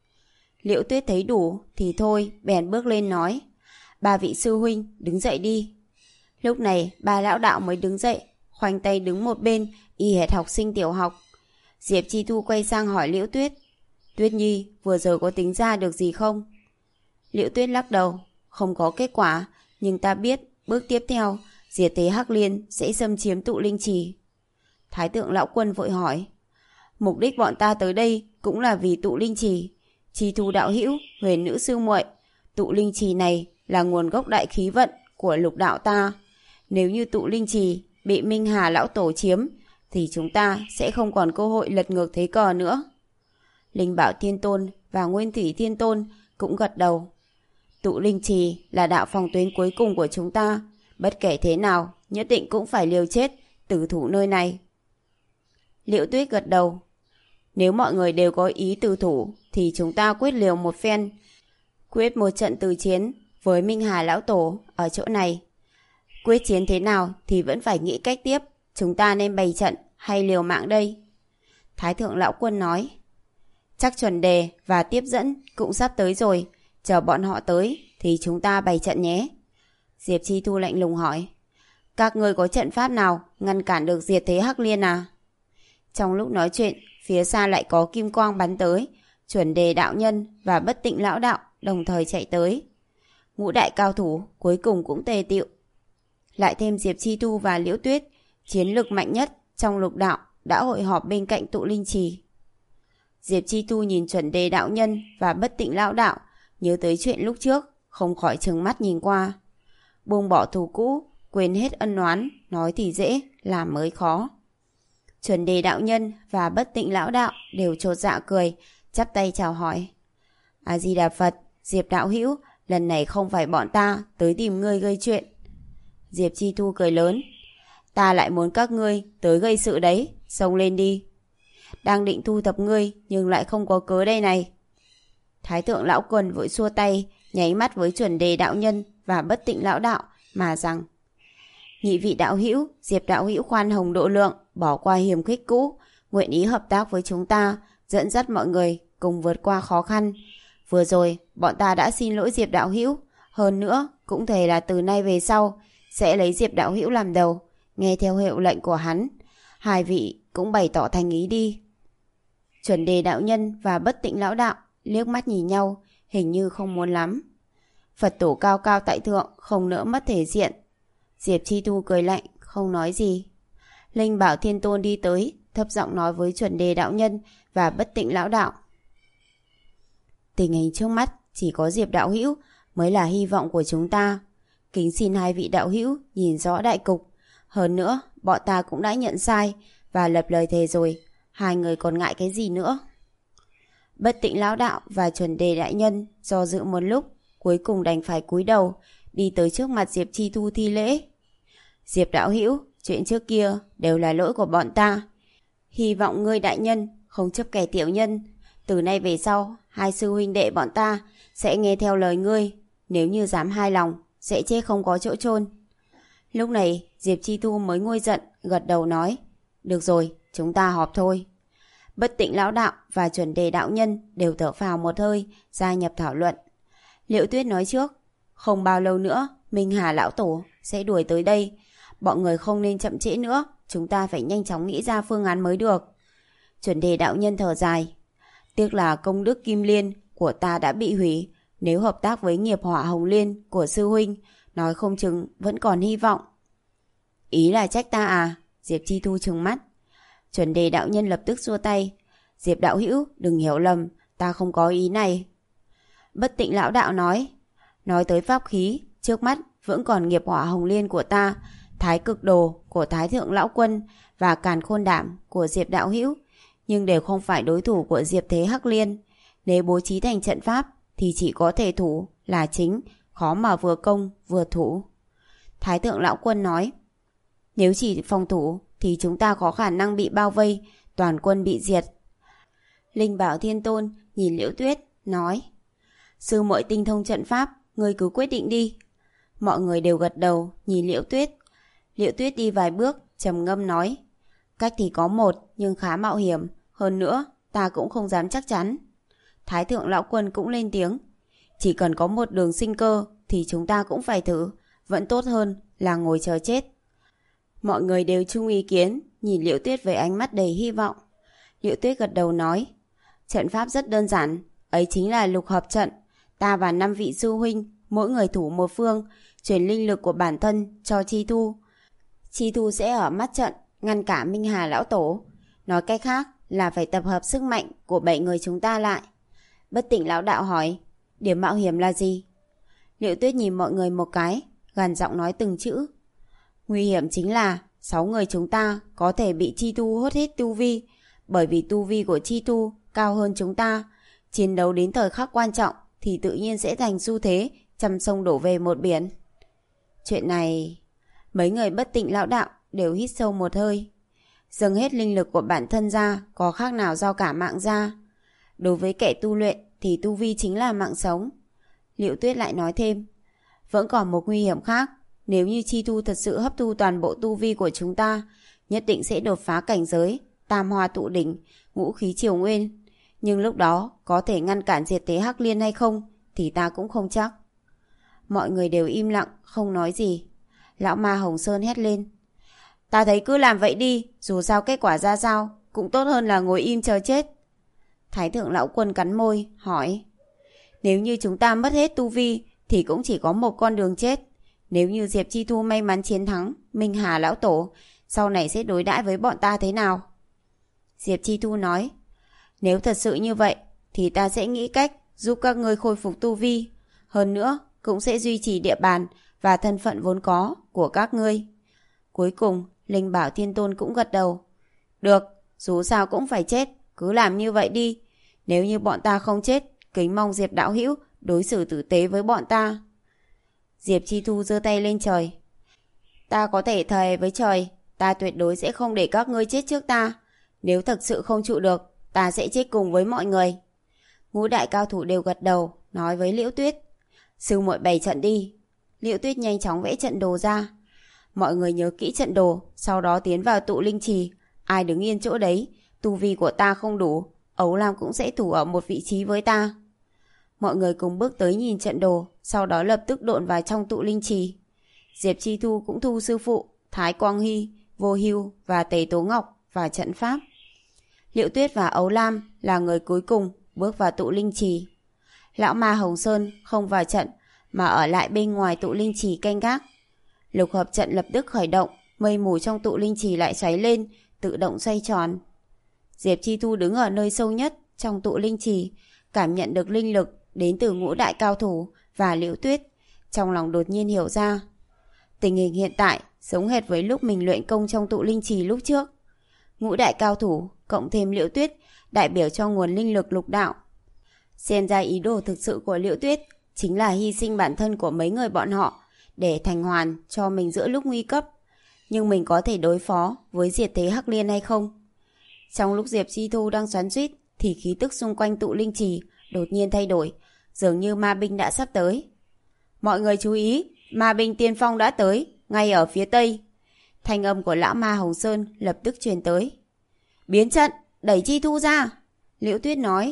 Liễu Tuyết thấy đủ thì thôi, bèn bước lên nói: ba vị sư huynh, đứng dậy đi. Lúc này ba lão đạo mới đứng dậy, khoanh tay đứng một bên, y hệt học sinh tiểu học. Diệp Chi Thu quay sang hỏi Liễu Tuyết: Tuyết Nhi, vừa rồi có tính ra được gì không? Liễu Tuyết lắc đầu: không có kết quả, nhưng ta biết bước tiếp theo diệt thế Hắc Liên sẽ xâm chiếm tụ linh trì. Thái Thượng Lão Quân vội hỏi: mục đích bọn ta tới đây cũng là vì tụ linh trì. Chi Thu đạo hữu, Huyền nữ sư muội, tụ linh trì này là nguồn gốc đại khí vận của lục đạo ta. Nếu như tụ linh trì bị Minh Hà lão tổ chiếm thì chúng ta sẽ không còn cơ hội lật ngược thế cờ nữa. Linh Bảo Thiên Tôn và Nguyên Thủy Thiên Tôn cũng gật đầu. Tụ linh trì là đạo phòng tuyến cuối cùng của chúng ta, bất kể thế nào nhất định cũng phải liều chết tử thủ nơi này. Liễu Tuyết gật đầu. Nếu mọi người đều có ý tử thủ thì chúng ta quyết liều một phen, quyết một trận tử chiến với Minh Hà lão tổ ở chỗ này. Quyết chiến thế nào thì vẫn phải nghĩ cách tiếp, chúng ta nên bày trận hay liều mạng đây? Thái Thượng Lão Quân nói. Chắc chuẩn đề và tiếp dẫn cũng sắp tới rồi, chờ bọn họ tới thì chúng ta bày trận nhé. Diệp Chi Thu lạnh lùng hỏi. Các ngươi có trận pháp nào ngăn cản được diệt thế Hắc Liên à? Trong lúc nói chuyện, phía xa lại có kim quang bắn tới, chuẩn đề đạo nhân và bất tịnh lão đạo đồng thời chạy tới. Ngũ đại cao thủ cuối cùng cũng tề tựu. Lại thêm Diệp Chi Thu và Liễu Tuyết, chiến lực mạnh nhất trong lục đạo đã hội họp bên cạnh tụ linh trì. Diệp Chi Thu nhìn chuẩn đề đạo nhân và bất tịnh lão đạo, nhớ tới chuyện lúc trước, không khỏi trừng mắt nhìn qua. Buông bỏ thù cũ, quên hết ân oán, nói thì dễ, làm mới khó. Chuẩn đề đạo nhân và bất tịnh lão đạo đều chột dạ cười, chắp tay chào hỏi. A Di Đà Phật, Diệp đạo hữu, lần này không phải bọn ta tới tìm ngươi gây chuyện. Diệp Chi Thu cười lớn. Ta lại muốn các ngươi tới gây sự đấy, xông lên đi. Đang định thu thập ngươi nhưng lại không có cớ đây này. Thái thượng lão quân vội xua tay, nháy mắt với Chuẩn Đề đạo nhân và Bất Tịnh lão đạo mà rằng: nhị vị đạo hữu, Diệp đạo hữu khoan hồng độ lượng, bỏ qua hiềm khích cũ, nguyện ý hợp tác với chúng ta, dẫn dắt mọi người cùng vượt qua khó khăn. Vừa rồi bọn ta đã xin lỗi Diệp đạo hữu, hơn nữa cũng thề là từ nay về sau sẽ lấy Diệp đạo hữu làm đầu, nghe theo hiệu lệnh của hắn. Hai vị cũng bày tỏ thành ý đi. Chuẩn Đề đạo nhân và Bất Tịnh lão đạo liếc mắt nhìn nhau, hình như không muốn lắm. Phật tổ cao cao tại thượng, không nỡ mất thể diện. Diệp Chi Thu cười lạnh, không nói gì. Linh Bảo Thiên Tôn đi tới, thấp giọng nói với Chuẩn Đề đạo nhân và Bất Tịnh lão đạo: tình hình trước mắt chỉ có Diệp đạo hữu mới là hy vọng của chúng ta. Kính xin hai vị đạo hữu nhìn rõ đại cục. Hơn nữa, bọn ta cũng đã nhận sai và lập lời thề rồi, hai người còn ngại cái gì nữa? Bất Tịnh lão đạo và Chuẩn Đề đại nhân do dự một lúc, cuối cùng đành phải cúi đầu, đi tới trước mặt Diệp Chi Thu thi lễ. Diệp đạo hữu, chuyện trước kia đều là lỗi của bọn ta. Hy vọng ngươi đại nhân không chấp kẻ tiểu nhân. Từ nay về sau, hai sư huynh đệ bọn ta sẽ nghe theo lời ngươi. Nếu như dám hai lòng, sẽ chết không có chỗ chôn. Lúc này Diệp Chi Thu mới nguôi giận, gật đầu nói: được rồi, chúng ta họp thôi. Bất Tịnh lão đạo và Chuẩn Đề đạo nhân đều thở phào một hơi, gia nhập thảo luận. Liễu Tuyết nói trước: không bao lâu nữa Minh Hà lão tổ sẽ đuổi tới đây, bọn người không nên chậm trễ nữa, chúng ta phải nhanh chóng nghĩ ra phương án mới được. Chuẩn Đề đạo nhân thở dài: tiếc là công đức Kim Liên của ta đã bị hủy, nếu hợp tác với nghiệp hỏa Hồng Liên của sư huynh, nói không chừng vẫn còn hy vọng. Ý là trách ta à? Diệp Chi Thu trừng mắt. Chuẩn Đề đạo nhân lập tức xua tay: Diệp đạo hữu đừng hiểu lầm, ta không có ý này. Bất Tịnh lão đạo nói: nói tới pháp khí, trước mắt vẫn còn nghiệp hỏa Hồng Liên của ta, Thái Cực Đồ của Thái Thượng lão quân và Càn Khôn Đảm của Diệp đạo hữu, nhưng đều không phải đối thủ của Diệp Thế Hắc Liên. Nếu bố trí thành trận pháp thì chỉ có thể thủ là chính, khó mà vừa công vừa thủ. Thái Thượng lão quân nói: nếu chỉ phòng thủ thì chúng ta có khả năng bị bao vây, toàn quân bị diệt. Linh Bảo Thiên Tôn nhìn Liễu Tuyết nói: sư muội tinh thông trận pháp, ngươi cứ quyết định đi. Mọi người đều gật đầu nhìn Liễu Tuyết. Liễu Tuyết đi vài bước trầm ngâm nói: cách thì có một nhưng khá mạo hiểm, hơn nữa ta cũng không dám chắc chắn. Thái Thượng lão quân cũng lên tiếng: chỉ cần có một đường sinh cơ thì chúng ta cũng phải thử, vẫn tốt hơn là ngồi chờ chết. Mọi người đều chung ý kiến, nhìn Liễu Tuyết với ánh mắt đầy hy vọng. Liễu Tuyết gật đầu nói: trận pháp rất đơn giản, ấy chính là lục hợp trận. Ta và năm vị sư huynh, mỗi người thủ một phương, truyền linh lực của bản thân cho Chi Thu. Chi Thu sẽ ở mắt trận, ngăn cả Minh Hà lão tổ. Nói cách khác là phải tập hợp sức mạnh của bảy người chúng ta lại. Bất Tịnh lão đạo hỏi: điểm mạo hiểm là gì? Liễu Tuyết nhìn mọi người một cái, gằn giọng nói từng chữ: nguy hiểm chính là sáu người chúng ta có thể bị Chi Thu hốt hết tu vi, bởi vì tu vi của Chi Thu cao hơn chúng ta. Chiến đấu đến thời khắc quan trọng thì tự nhiên sẽ thành xu thế trăm sông đổ về một biển. Chuyện này... Mấy người Bất Tịnh lão đạo đều hít sâu một hơi. Dâng hết linh lực của bản thân ra có khác nào giao cả mạng ra. Đối với kẻ tu luyện thì tu vi chính là mạng sống. Liễu Tuyết lại nói thêm: vẫn còn một nguy hiểm khác. Nếu như Chi Thu thật sự hấp thu toàn bộ tu vi của chúng ta, nhất định sẽ đột phá cảnh giới Tam Hoa Tụ Đỉnh, Ngũ Khí Triều Nguyên. Nhưng lúc đó có thể ngăn cản Diệt Thế Hắc Liên hay không thì ta cũng không chắc. Mọi người đều im lặng không nói gì. Lão ma Hồng Sơn hét lên: ta thấy cứ làm vậy đi, dù sao kết quả ra sao cũng tốt hơn là ngồi im chờ chết. Thái Thượng lão quân cắn môi hỏi: nếu như chúng ta mất hết tu vi thì cũng chỉ có một con đường chết. Nếu như Diệp Chi Thu may mắn chiến thắng Minh Hà lão tổ, sau này sẽ đối đãi với bọn ta thế nào? Diệp Chi Thu nói: nếu thật sự như vậy thì ta sẽ nghĩ cách giúp các ngươi khôi phục tu vi, hơn nữa cũng sẽ duy trì địa bàn và thân phận vốn có của các ngươi. Cuối cùng Linh Bảo Thiên Tôn cũng gật đầu: được, dù sao cũng phải chết, cứ làm như vậy đi. Nếu như bọn ta không chết, kính mong Diệp đạo hữu đối xử tử tế với bọn ta. Diệp Chi Thu giơ tay lên trời. Ta có thể thề với trời, ta tuyệt đối sẽ không để các ngươi chết trước ta. Nếu thật sự không trụ được, ta sẽ chết cùng với mọi người. Ngũ đại cao thủ đều gật đầu, nói với Liễu Tuyết. Sư muội bày trận đi. Liễu Tuyết nhanh chóng vẽ trận đồ ra. Mọi người nhớ kỹ trận đồ, sau đó tiến vào tụ linh trì. Ai đứng yên chỗ đấy, tu vi của ta không đủ, Ấu Lam cũng sẽ thủ ở một vị trí với ta. Mọi người cùng bước tới nhìn trận đồ, sau đó lập tức độn vào trong tụ linh trì. Diệp Chi Thu cũng thu sư phụ, Thái Quang Hy, Vô Hưu và Tề Tố Ngọc vào trận pháp. Liễu Tuyết và Ấu Lam là người cuối cùng bước vào tụ linh trì. Lão ma Hồng Sơn không vào trận mà ở lại bên ngoài tụ linh trì canh gác. Lục hợp trận lập tức khởi động, mây mù trong tụ linh trì lại xoáy lên, tự động xoay tròn. Diệp Chi Thu đứng ở nơi sâu nhất trong tụ linh trì, cảm nhận được linh lực đến từ ngũ đại cao thủ và Liễu Tuyết, trong lòng đột nhiên hiểu ra. Tình hình hiện tại giống hệt với lúc mình luyện công trong tụ linh trì lúc trước. Ngũ đại cao thủ cộng thêm Liễu Tuyết đại biểu cho nguồn linh lực lục đạo. Xem ra ý đồ thực sự của Liễu Tuyết chính là hy sinh bản thân của mấy người bọn họ để thành hoàn cho mình giữa lúc nguy cấp. Nhưng mình có thể đối phó với diệt thế Hắc Liên hay không? Trong lúc Diệp Chi Thu đang xoắn xuýt thì khí tức xung quanh tụ linh trì đột nhiên thay đổi, dường như ma binh đã sắp tới. Mọi người chú ý, ma binh tiên phong đã tới, ngay ở phía tây. Thanh âm của lão ma Hồng Sơn lập tức truyền tới. Biến trận, đẩy Chi Thu ra. Liễu Tuyết nói.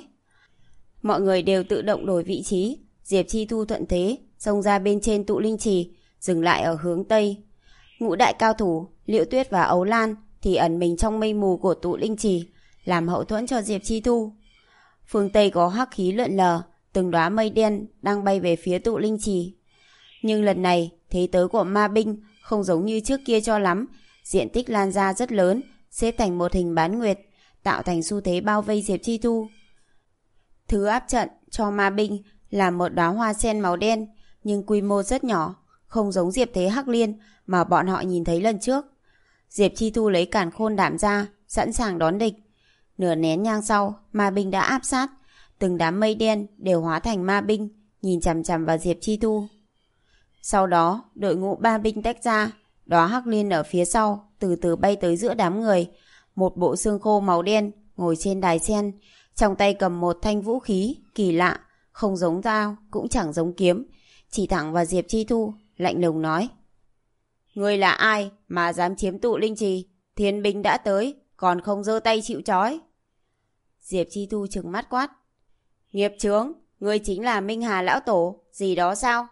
Mọi người đều tự động đổi vị trí. Diệp Chi Thu thuận thế xông ra bên trên tụ linh trì, dừng lại ở hướng tây. Ngũ đại cao thủ Liễu Tuyết và Ấu Lan thì ẩn mình trong mây mù của tụ linh trì, làm hậu thuẫn cho Diệp Chi Thu. Phương tây có hắc khí lượn lờ, từng đóa mây đen đang bay về phía tụ linh trì. Nhưng lần này thế tới của ma binh không giống như trước kia cho lắm, diện tích lan ra rất lớn, xếp thành một hình bán nguyệt, tạo thành xu thế bao vây Diệp Chi Thu. Thứ áp trận cho ma binh là một đóa hoa sen màu đen, nhưng quy mô rất nhỏ, không giống diệp thế Hắc Liên mà bọn họ nhìn thấy lần trước. Diệp Chi Thu lấy càn khôn đảm ra, sẵn sàng đón địch. Nửa nén nhang sau, ma binh đã áp sát, từng đám mây đen đều hóa thành ma binh, nhìn chằm chằm vào Diệp Chi Thu. Sau đó, đội ngũ ba binh tách ra, đóa Hắc Liên ở phía sau từ từ bay tới giữa đám người. Một bộ xương khô màu đen ngồi trên đài sen, trong tay cầm một thanh vũ khí kỳ lạ, không giống dao cũng chẳng giống kiếm, chỉ thẳng vào Diệp Chi Thu, lạnh lùng nói: Ngươi là ai mà dám chiếm tụ linh trì? Thiên binh đã tới, còn không giơ tay chịu trói. Diệp Chi Thu trừng mắt quát: Nghiệp chướng, ngươi chính là Minh Hà lão tổ gì đó sao?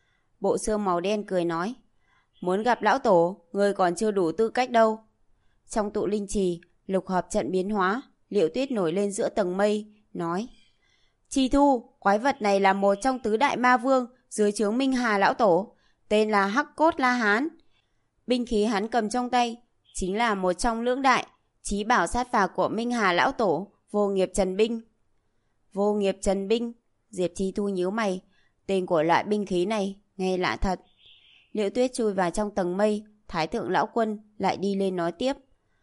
Bộ xương màu đen cười nói: Muốn gặp lão tổ, ngươi còn chưa đủ tư cách đâu. Trong tụ linh trì, lục hợp trận biến hóa, Liễu Tuyết nổi lên giữa tầng mây, nói: Chi Thu, quái vật này là một trong tứ đại ma vương dưới trướng Minh Hà lão tổ, tên là Hắc Cốt La Hán. Binh khí hắn cầm trong tay chính là một trong lưỡng đại chí bảo sát phạt của Minh Hà lão tổ, Vô Nghiệp Trần Binh. Vô Nghiệp Trần Binh? Diệp Chi Thu nhíu mày, tên của loại binh khí này nghe lạ thật. Liễu Tuyết chui vào trong tầng mây, Thái thượng lão quân lại đi lên nói tiếp: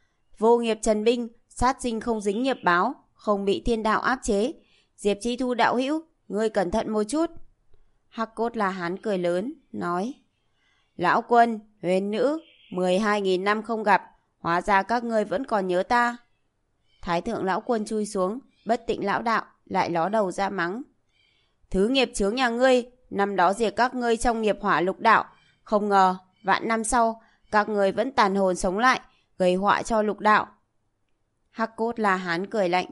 Vô Nghiệp Trần Binh, sát sinh không dính nghiệp báo, không bị thiên đạo áp chế. Diệp Chi Thu đạo hữu, ngươi cẩn thận một chút. Hắc Cốt La Hán cười lớn, nói: Lão quân, huyền nữ, mười hai nghìn năm không gặp, hóa ra các ngươi vẫn còn nhớ ta. Thái thượng lão quân chui xuống, Bất Tịnh lão đạo lại ló đầu ra mắng: Thứ nghiệp chướng nhà ngươi, năm đó diệt các ngươi trong nghiệp hỏa lục đạo, không ngờ vạn năm sau các ngươi vẫn tàn hồn sống lại, gây họa cho lục đạo. Hắc Cốt La Hán cười lạnh: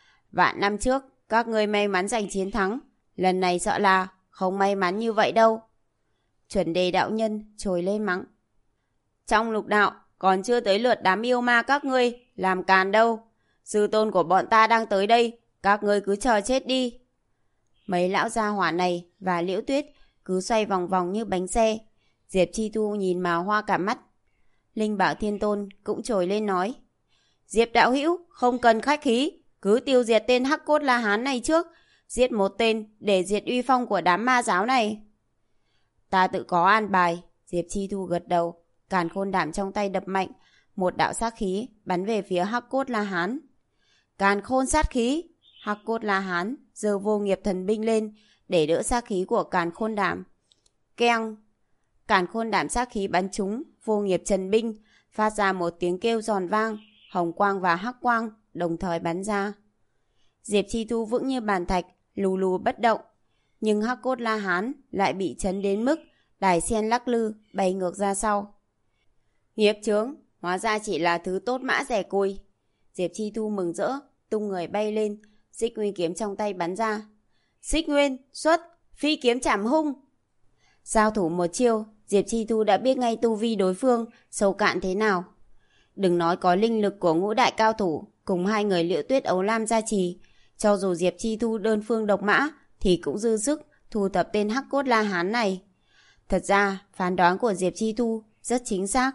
Vạn năm trước các ngươi may mắn giành chiến thắng, lần này sợ là không may mắn như vậy đâu. Chuẩn Đề đạo nhân trồi lên mắng: Trong lục đạo còn chưa tới lượt đám yêu ma các ngươi làm càn đâu. Sư tôn của bọn ta đang tới đây, các ngươi cứ chờ chết đi. Mấy lão gia hỏa này và Liễu Tuyết cứ xoay vòng vòng như bánh xe. Diệp Chi Thu nhìn mà hoa cả mắt. Linh Bảo Thiên Tôn cũng trồi lên nói: Diệp đạo hữu, không cần khách khí, cứ tiêu diệt tên Hắc Cốt La Hán này trước, giết một tên để diệt uy phong của đám ma giáo này. Ta tự có an bài. Diệp Chi Thu gật đầu, càn khôn đảm trong tay đập mạnh, một đạo sát khí bắn về phía Hắc Cốt La Hán. Càn khôn sát khí. Hắc Cốt La Hán giơ Vô Nghiệp Thần Binh lên, để đỡ sát khí của Càn Khôn Đảm. Keng! Càn Khôn Đảm sát khí bắn trúng Vô Nghiệp Thần Binh, phát ra một tiếng kêu giòn vang, hồng quang và hắc quang đồng thời bắn ra. Diệp Chi Thu vững như bàn thạch, lù lù bất động, nhưng Hắc Cốt La Hán lại bị chấn đến mức đài sen lắc lư, bay ngược ra sau. Nghiệp chướng, hóa ra chỉ là thứ tốt mã rẻ cùi. Diệp Chi Thu mừng rỡ, tung người bay lên, Xích Nguyên kiếm trong tay bắn ra. Xích Nguyên, xuất, phi kiếm chảm hung. Giao thủ một chiêu, Diệp Chi Thu đã biết ngay tu vi đối phương sâu cạn thế nào. Đừng nói có linh lực của ngũ đại cao thủ cùng hai người Liễu Tuyết Ấu Lam gia trì, cho dù Diệp Chi Thu đơn phương độc mã thì cũng dư sức thu thập tên Hắc Cốt La Hán này. Thật ra, phán đoán của Diệp Chi Thu rất chính xác.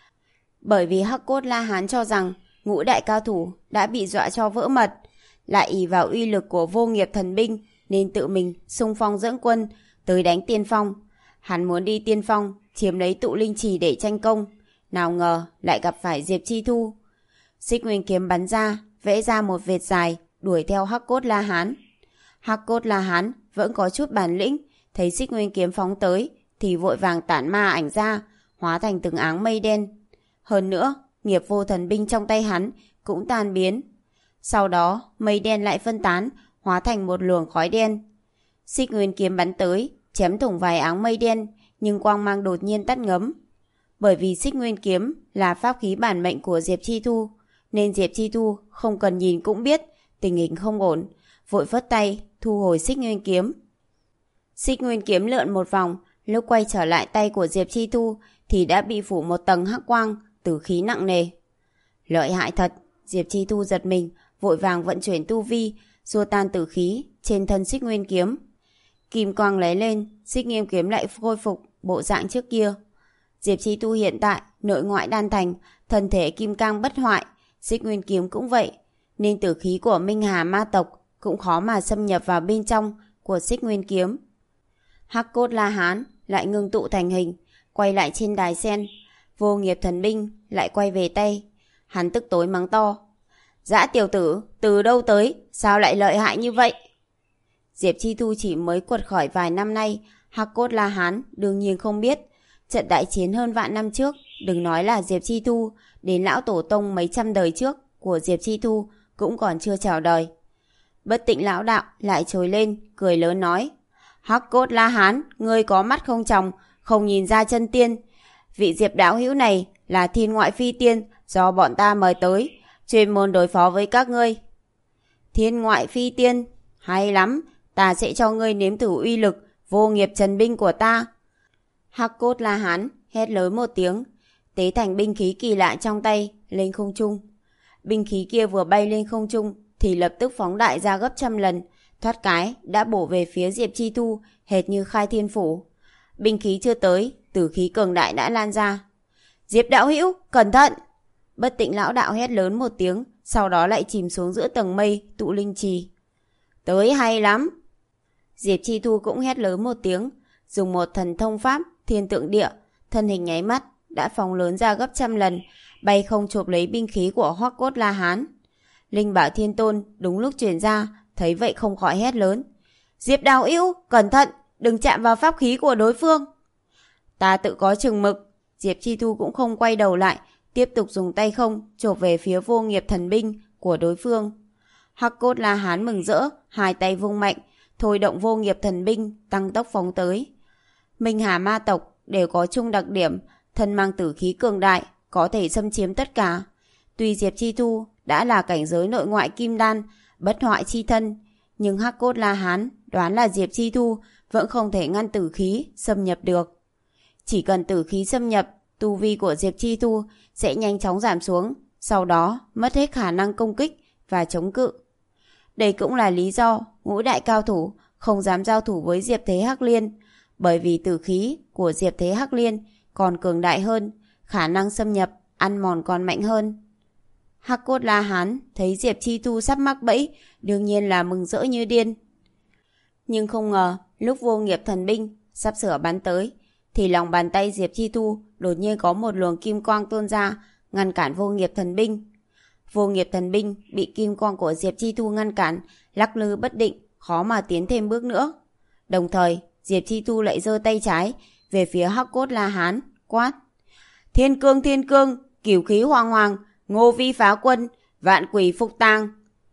Bởi vì Hắc Cốt La Hán cho rằng ngũ đại cao thủ đã bị dọa cho vỡ mật, lại ỷ vào uy lực của Vô Nghiệp Thần Binh nên tự mình xung phong dẫn quân tới đánh tiên phong. Hắn muốn đi tiên phong chiếm lấy tụ linh trì để tranh công, nào ngờ lại gặp phải Diệp Chi Thu. Xích Nguyên kiếm bắn ra, vẽ ra một vệt dài đuổi theo Hắc Cốt La Hán. Hắc Cốt La Hán vẫn có chút bản lĩnh, thấy Xích Nguyên kiếm phóng tới thì vội vàng tản ma ảnh ra, hóa thành từng áng mây đen. Hơn nữa, Nghiệp Vô Thần Binh trong tay hắn cũng tan biến. Sau đó, mây đen lại phân tán, hóa thành một luồng khói đen. Xích Nguyên kiếm bắn tới, chém thủng vài áng mây đen, nhưng quang mang đột nhiên tắt ngấm. Bởi vì Xích Nguyên kiếm là pháp khí bản mệnh của Diệp Chi Thu, nên Diệp Chi Thu không cần nhìn cũng biết tình hình không ổn, vội phất tay thu hồi Xích Nguyên kiếm. Xích Nguyên kiếm lượn một vòng, lúc quay trở lại tay của Diệp Chi Thu thì đã bị phủ một tầng hắc quang, tử khí nặng nề. Lợi hại thật, Diệp Chi Thu giật mình, vội vàng vận chuyển tu vi, xua tan tử khí trên thân Xích Nguyên kiếm. Kim quang lấy lên, Xích Nguyên kiếm lại khôi phục bộ dạng trước kia. Diệp Chi Thu hiện tại nội ngoại đan thành, thân thể kim cang bất hoại, Xích Nguyên kiếm cũng vậy, nên tử khí của Minh Hà ma tộc cũng khó mà xâm nhập vào bên trong của Xích Nguyên kiếm. Hắc Cốt La Hán lại ngưng tụ thành hình, quay lại trên đài sen. Vô Nghiệp Thần Binh lại quay về tay. Hắn tức tối mắng to: Dã tiểu tử, từ đâu tới, sao lại lợi hại như vậy? Diệp Chi Thu chỉ mới quật khỏi vài năm nay, Hắc Cốt La Hán đương nhiên không biết. Trận đại chiến hơn vạn năm trước, đừng nói là Diệp Chi Thu, đến lão tổ tông mấy trăm đời trước của Diệp Chi Thu cũng còn chưa chào đời. Bất Tịnh lão đạo lại trồi lên, cười lớn nói: Hắc Cốt La Hán, ngươi có mắt không tròng, không nhìn ra chân tiên. Vị Diệp đạo hữu này là thiên ngoại phi tiên do bọn ta mời tới, chuyên môn đối phó với các ngươi. Thiên ngoại phi tiên, hay lắm, ta sẽ cho ngươi nếm thử uy lực Vô Nghiệp Thần Binh của ta. Hắc Cốt La Hán hét lớn một tiếng, tế thành binh khí kỳ lạ trong tay lên không trung. Binh khí kia vừa bay lên không trung thì lập tức phóng đại ra gấp trăm lần, thoát cái đã bổ về phía Diệp Chi Thu hệt như khai thiên phủ. Binh khí chưa tới, tử khí cường đại đã lan ra. Diệp đạo hữu, cẩn thận! Bất Tịnh lão đạo hét lớn một tiếng, sau đó lại chìm xuống giữa tầng mây tụ linh trì. Tới hay lắm! Diệp Chi Thu cũng hét lớn một tiếng, dùng một thần thông pháp thiên tượng địa, thân hình nháy mắt đã phóng lớn ra gấp trăm lần, bay không chộp lấy binh khí của Hắc Cốt La Hán. Linh Bảo Thiên Tôn đúng lúc truyền ra, thấy vậy không khỏi hét lớn: Diệp đạo hữu, cẩn thận, đừng chạm vào pháp khí của đối phương. Ta tự có chừng mực. Diệp Chi Thu cũng không quay đầu lại, tiếp tục dùng tay không chộp về phía Vô Nghiệp Thần Binh của đối phương. Hắc Cốt La Hán mừng rỡ, hai tay vung mạnh, thôi động Vô Nghiệp Thần Binh tăng tốc phóng tới. Minh Hà ma tộc đều có chung đặc điểm, thân mang tử khí cường đại, có thể xâm chiếm tất cả. Tuy Diệp Chi Thu đã là cảnh giới nội ngoại kim đan, bất hoại chi thân, nhưng Hắc Cốt La Hán đoán là Diệp Chi Thu vẫn không thể ngăn tử khí xâm nhập được. Chỉ cần tử khí xâm nhập, tu vi của Diệp Chi Thu sẽ nhanh chóng giảm xuống, sau đó mất hết khả năng công kích và chống cự. Đây cũng là lý do ngũ đại cao thủ không dám giao thủ với Diệp Thế Hắc Liên, bởi vì tử khí của Diệp Thế Hắc Liên còn cường đại hơn, khả năng xâm nhập, ăn mòn còn mạnh hơn. Hắc Cốt La Hán thấy Diệp Chi Thu sắp mắc bẫy, đương nhiên là mừng rỡ như điên. Nhưng không ngờ, lúc Vô Nghiệp Thần Binh sắp sửa bắn tới, thì lòng bàn tay Diệp Chi Thu đột nhiên có một luồng kim quang tuôn ra, ngăn cản Vô Nghiệp Thần Binh. Vô Nghiệp Thần Binh bị kim quang của Diệp Chi Thu ngăn cản, lắc lư bất định, khó mà tiến thêm bước nữa. Đồng thời, Diệp Chi Thu lại giơ tay trái về phía Hắc Cốt La Hán, quát: Thiên cương thiên cương, cửu khí hoàng hoàng, ngô vi phá quân, vạn quỷ phục tang.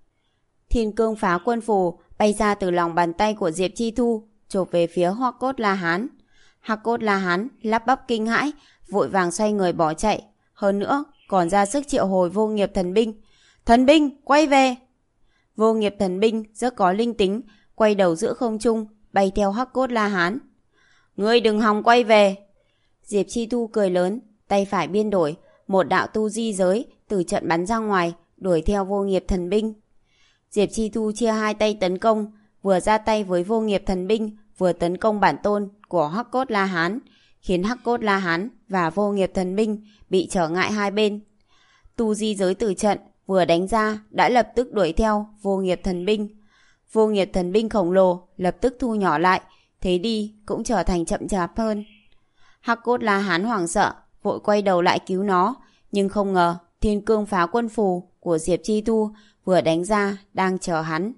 Thiên cương phá quân phù bay ra từ lòng bàn tay của Diệp Chi Thu, chộp về phía Hắc Cốt La Hán. Hắc Cốt La Hán lắp bắp kinh hãi, vội vàng xoay người bỏ chạy, hơn nữa còn ra sức triệu hồi vô nghiệp thần binh. Thần binh, quay về! Vô nghiệp thần binh rất có linh tính, quay đầu giữa không trung, bay theo Hắc Cốt La Hán. Ngươi đừng hòng quay về! Diệp Chi Thu cười lớn, tay phải biên đổi, một đạo tu di giới từ trận bắn ra ngoài, đuổi theo vô nghiệp thần binh. Diệp Chi Thu chia hai tay tấn công, vừa ra tay với vô nghiệp thần binh, vừa tấn công bản tôn của Hắc Cốt La Hán, khiến Hắc Cốt La Hán và vô nghiệp thần binh bị trở ngại hai bên. Tu di giới từ trận vừa đánh ra đã lập tức đuổi theo vô nghiệp thần binh. Vô nghiệp thần binh khổng lồ lập tức thu nhỏ lại, thế đi cũng trở thành chậm chạp hơn. Hắc Cốt La Hán hoảng sợ, vội quay đầu lại cứu nó, nhưng không ngờ thiên cương phá quân phù của Diệp Chi Thu vừa đánh ra đang chờ hắn.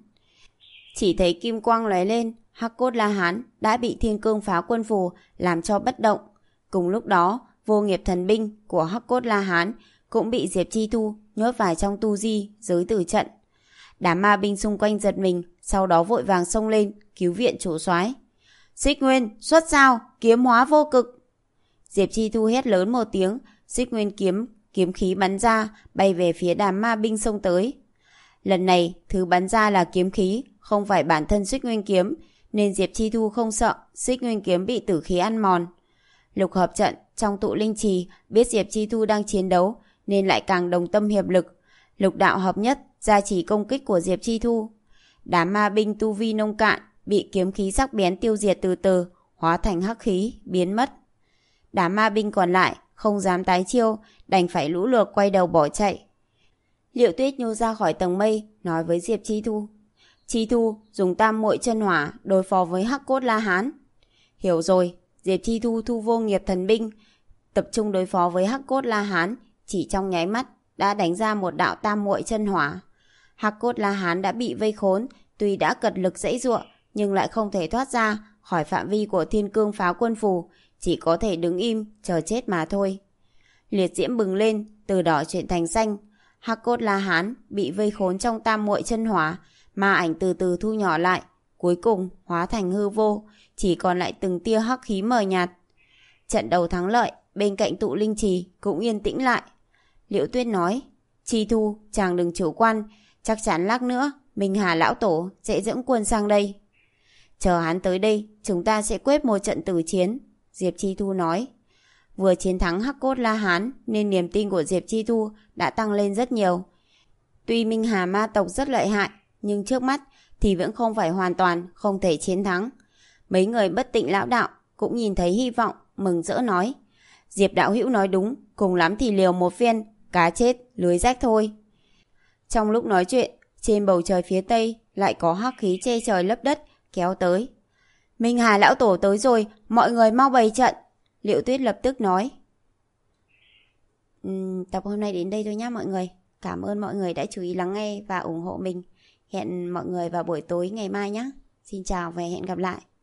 Chỉ thấy kim quang lóe lên, Hắc Cốt La Hán đã bị thiên cương phá quân phù làm cho bất động. Cùng lúc đó, vô nghiệp thần binh của Hắc Cốt La Hán cũng bị Diệp Chi Thu nhốt vào trong tu di giới tử trận. Đám ma binh xung quanh giật mình, sau đó vội vàng xông lên cứu viện chủ soái. Xích Nguyên xuất sao, kiếm hóa vô cực! Diệp Chi Thu hét lớn một tiếng, Xích Nguyên kiếm kiếm khí bắn ra, bay về phía đám ma binh xông tới. Lần này thứ bắn ra là kiếm khí, không phải bản thân Xích Nguyên kiếm, nên Diệp Chi Thu không sợ Xích Nguyên kiếm bị tử khí ăn mòn. Lục hợp trận trong tụ linh trì biết Diệp Chi Thu đang chiến đấu, nên lại càng đồng tâm hiệp lực. Lục đạo hợp nhất gia trì công kích của Diệp Chi Thu. Đám ma binh tu vi nông cạn bị kiếm khí sắc bén tiêu diệt từ từ, hóa thành hắc khí biến mất. Đám ma binh còn lại không dám tái chiêu, đành phải lũ lượt quay đầu bỏ chạy. Liệu Tuyết nhô ra khỏi tầng mây, nói với Diệp Chi Thu: Chi Thu dùng tam muội chân hỏa đối phó với Hắc Cốt La Hán. Hiểu rồi. Diệp Chi Thu thu vô nghiệp thần binh, tập trung đối phó với Hắc Cốt La Hán, chỉ trong nháy mắt đã đánh ra một đạo tam muội chân hỏa. Hắc Cốt La Hán đã bị vây khốn, tuy đã cật lực giãy giụa nhưng lại không thể thoát ra khỏi phạm vi của thiên cương phá quân phù, chỉ có thể đứng im chờ chết mà thôi. Liệt diễm bừng lên, từ đỏ chuyển thành xanh. Hắc Cốt La Hán bị vây khốn trong tam muội chân hỏa, ma ảnh từ từ thu nhỏ lại, cuối cùng hóa thành hư vô, chỉ còn lại từng tia hắc khí mờ nhạt. Trận đầu thắng lợi, bên cạnh tụ linh trì cũng yên tĩnh lại. Liễu Tuyết nói: Chi Thu, chàng đừng chủ quan, chắc chắn lát nữa Minh Hà lão tổ sẽ dẫn quân sang đây. Chờ hắn tới đây, chúng ta sẽ quyết một trận tử chiến, Diệp Chi Thu nói. Vừa chiến thắng Hắc Cốt La Hán nên niềm tin của Diệp Chi Thu đã tăng lên rất nhiều. Tuy Minh Hà ma tộc rất lợi hại, nhưng trước mắt thì vẫn không phải hoàn toàn không thể chiến thắng. Mấy người Bất Tịnh lão đạo cũng nhìn thấy hy vọng, mừng rỡ nói: Diệp đạo hữu nói đúng, cùng lắm thì liều một viên, cá chết lưới rách thôi. Trong lúc nói chuyện, trên bầu trời phía tây lại có hắc khí che trời lấp đất kéo tới. Minh Hà lão tổ tới rồi, mọi người mau bày trận, Liễu Tuyết lập tức nói. uhm, Tập hôm nay đến đây thôi nhé mọi người. Cảm ơn mọi người đã chú ý lắng nghe và ủng hộ mình. Hẹn mọi người vào buổi tối ngày mai nhé. Xin chào và hẹn gặp lại.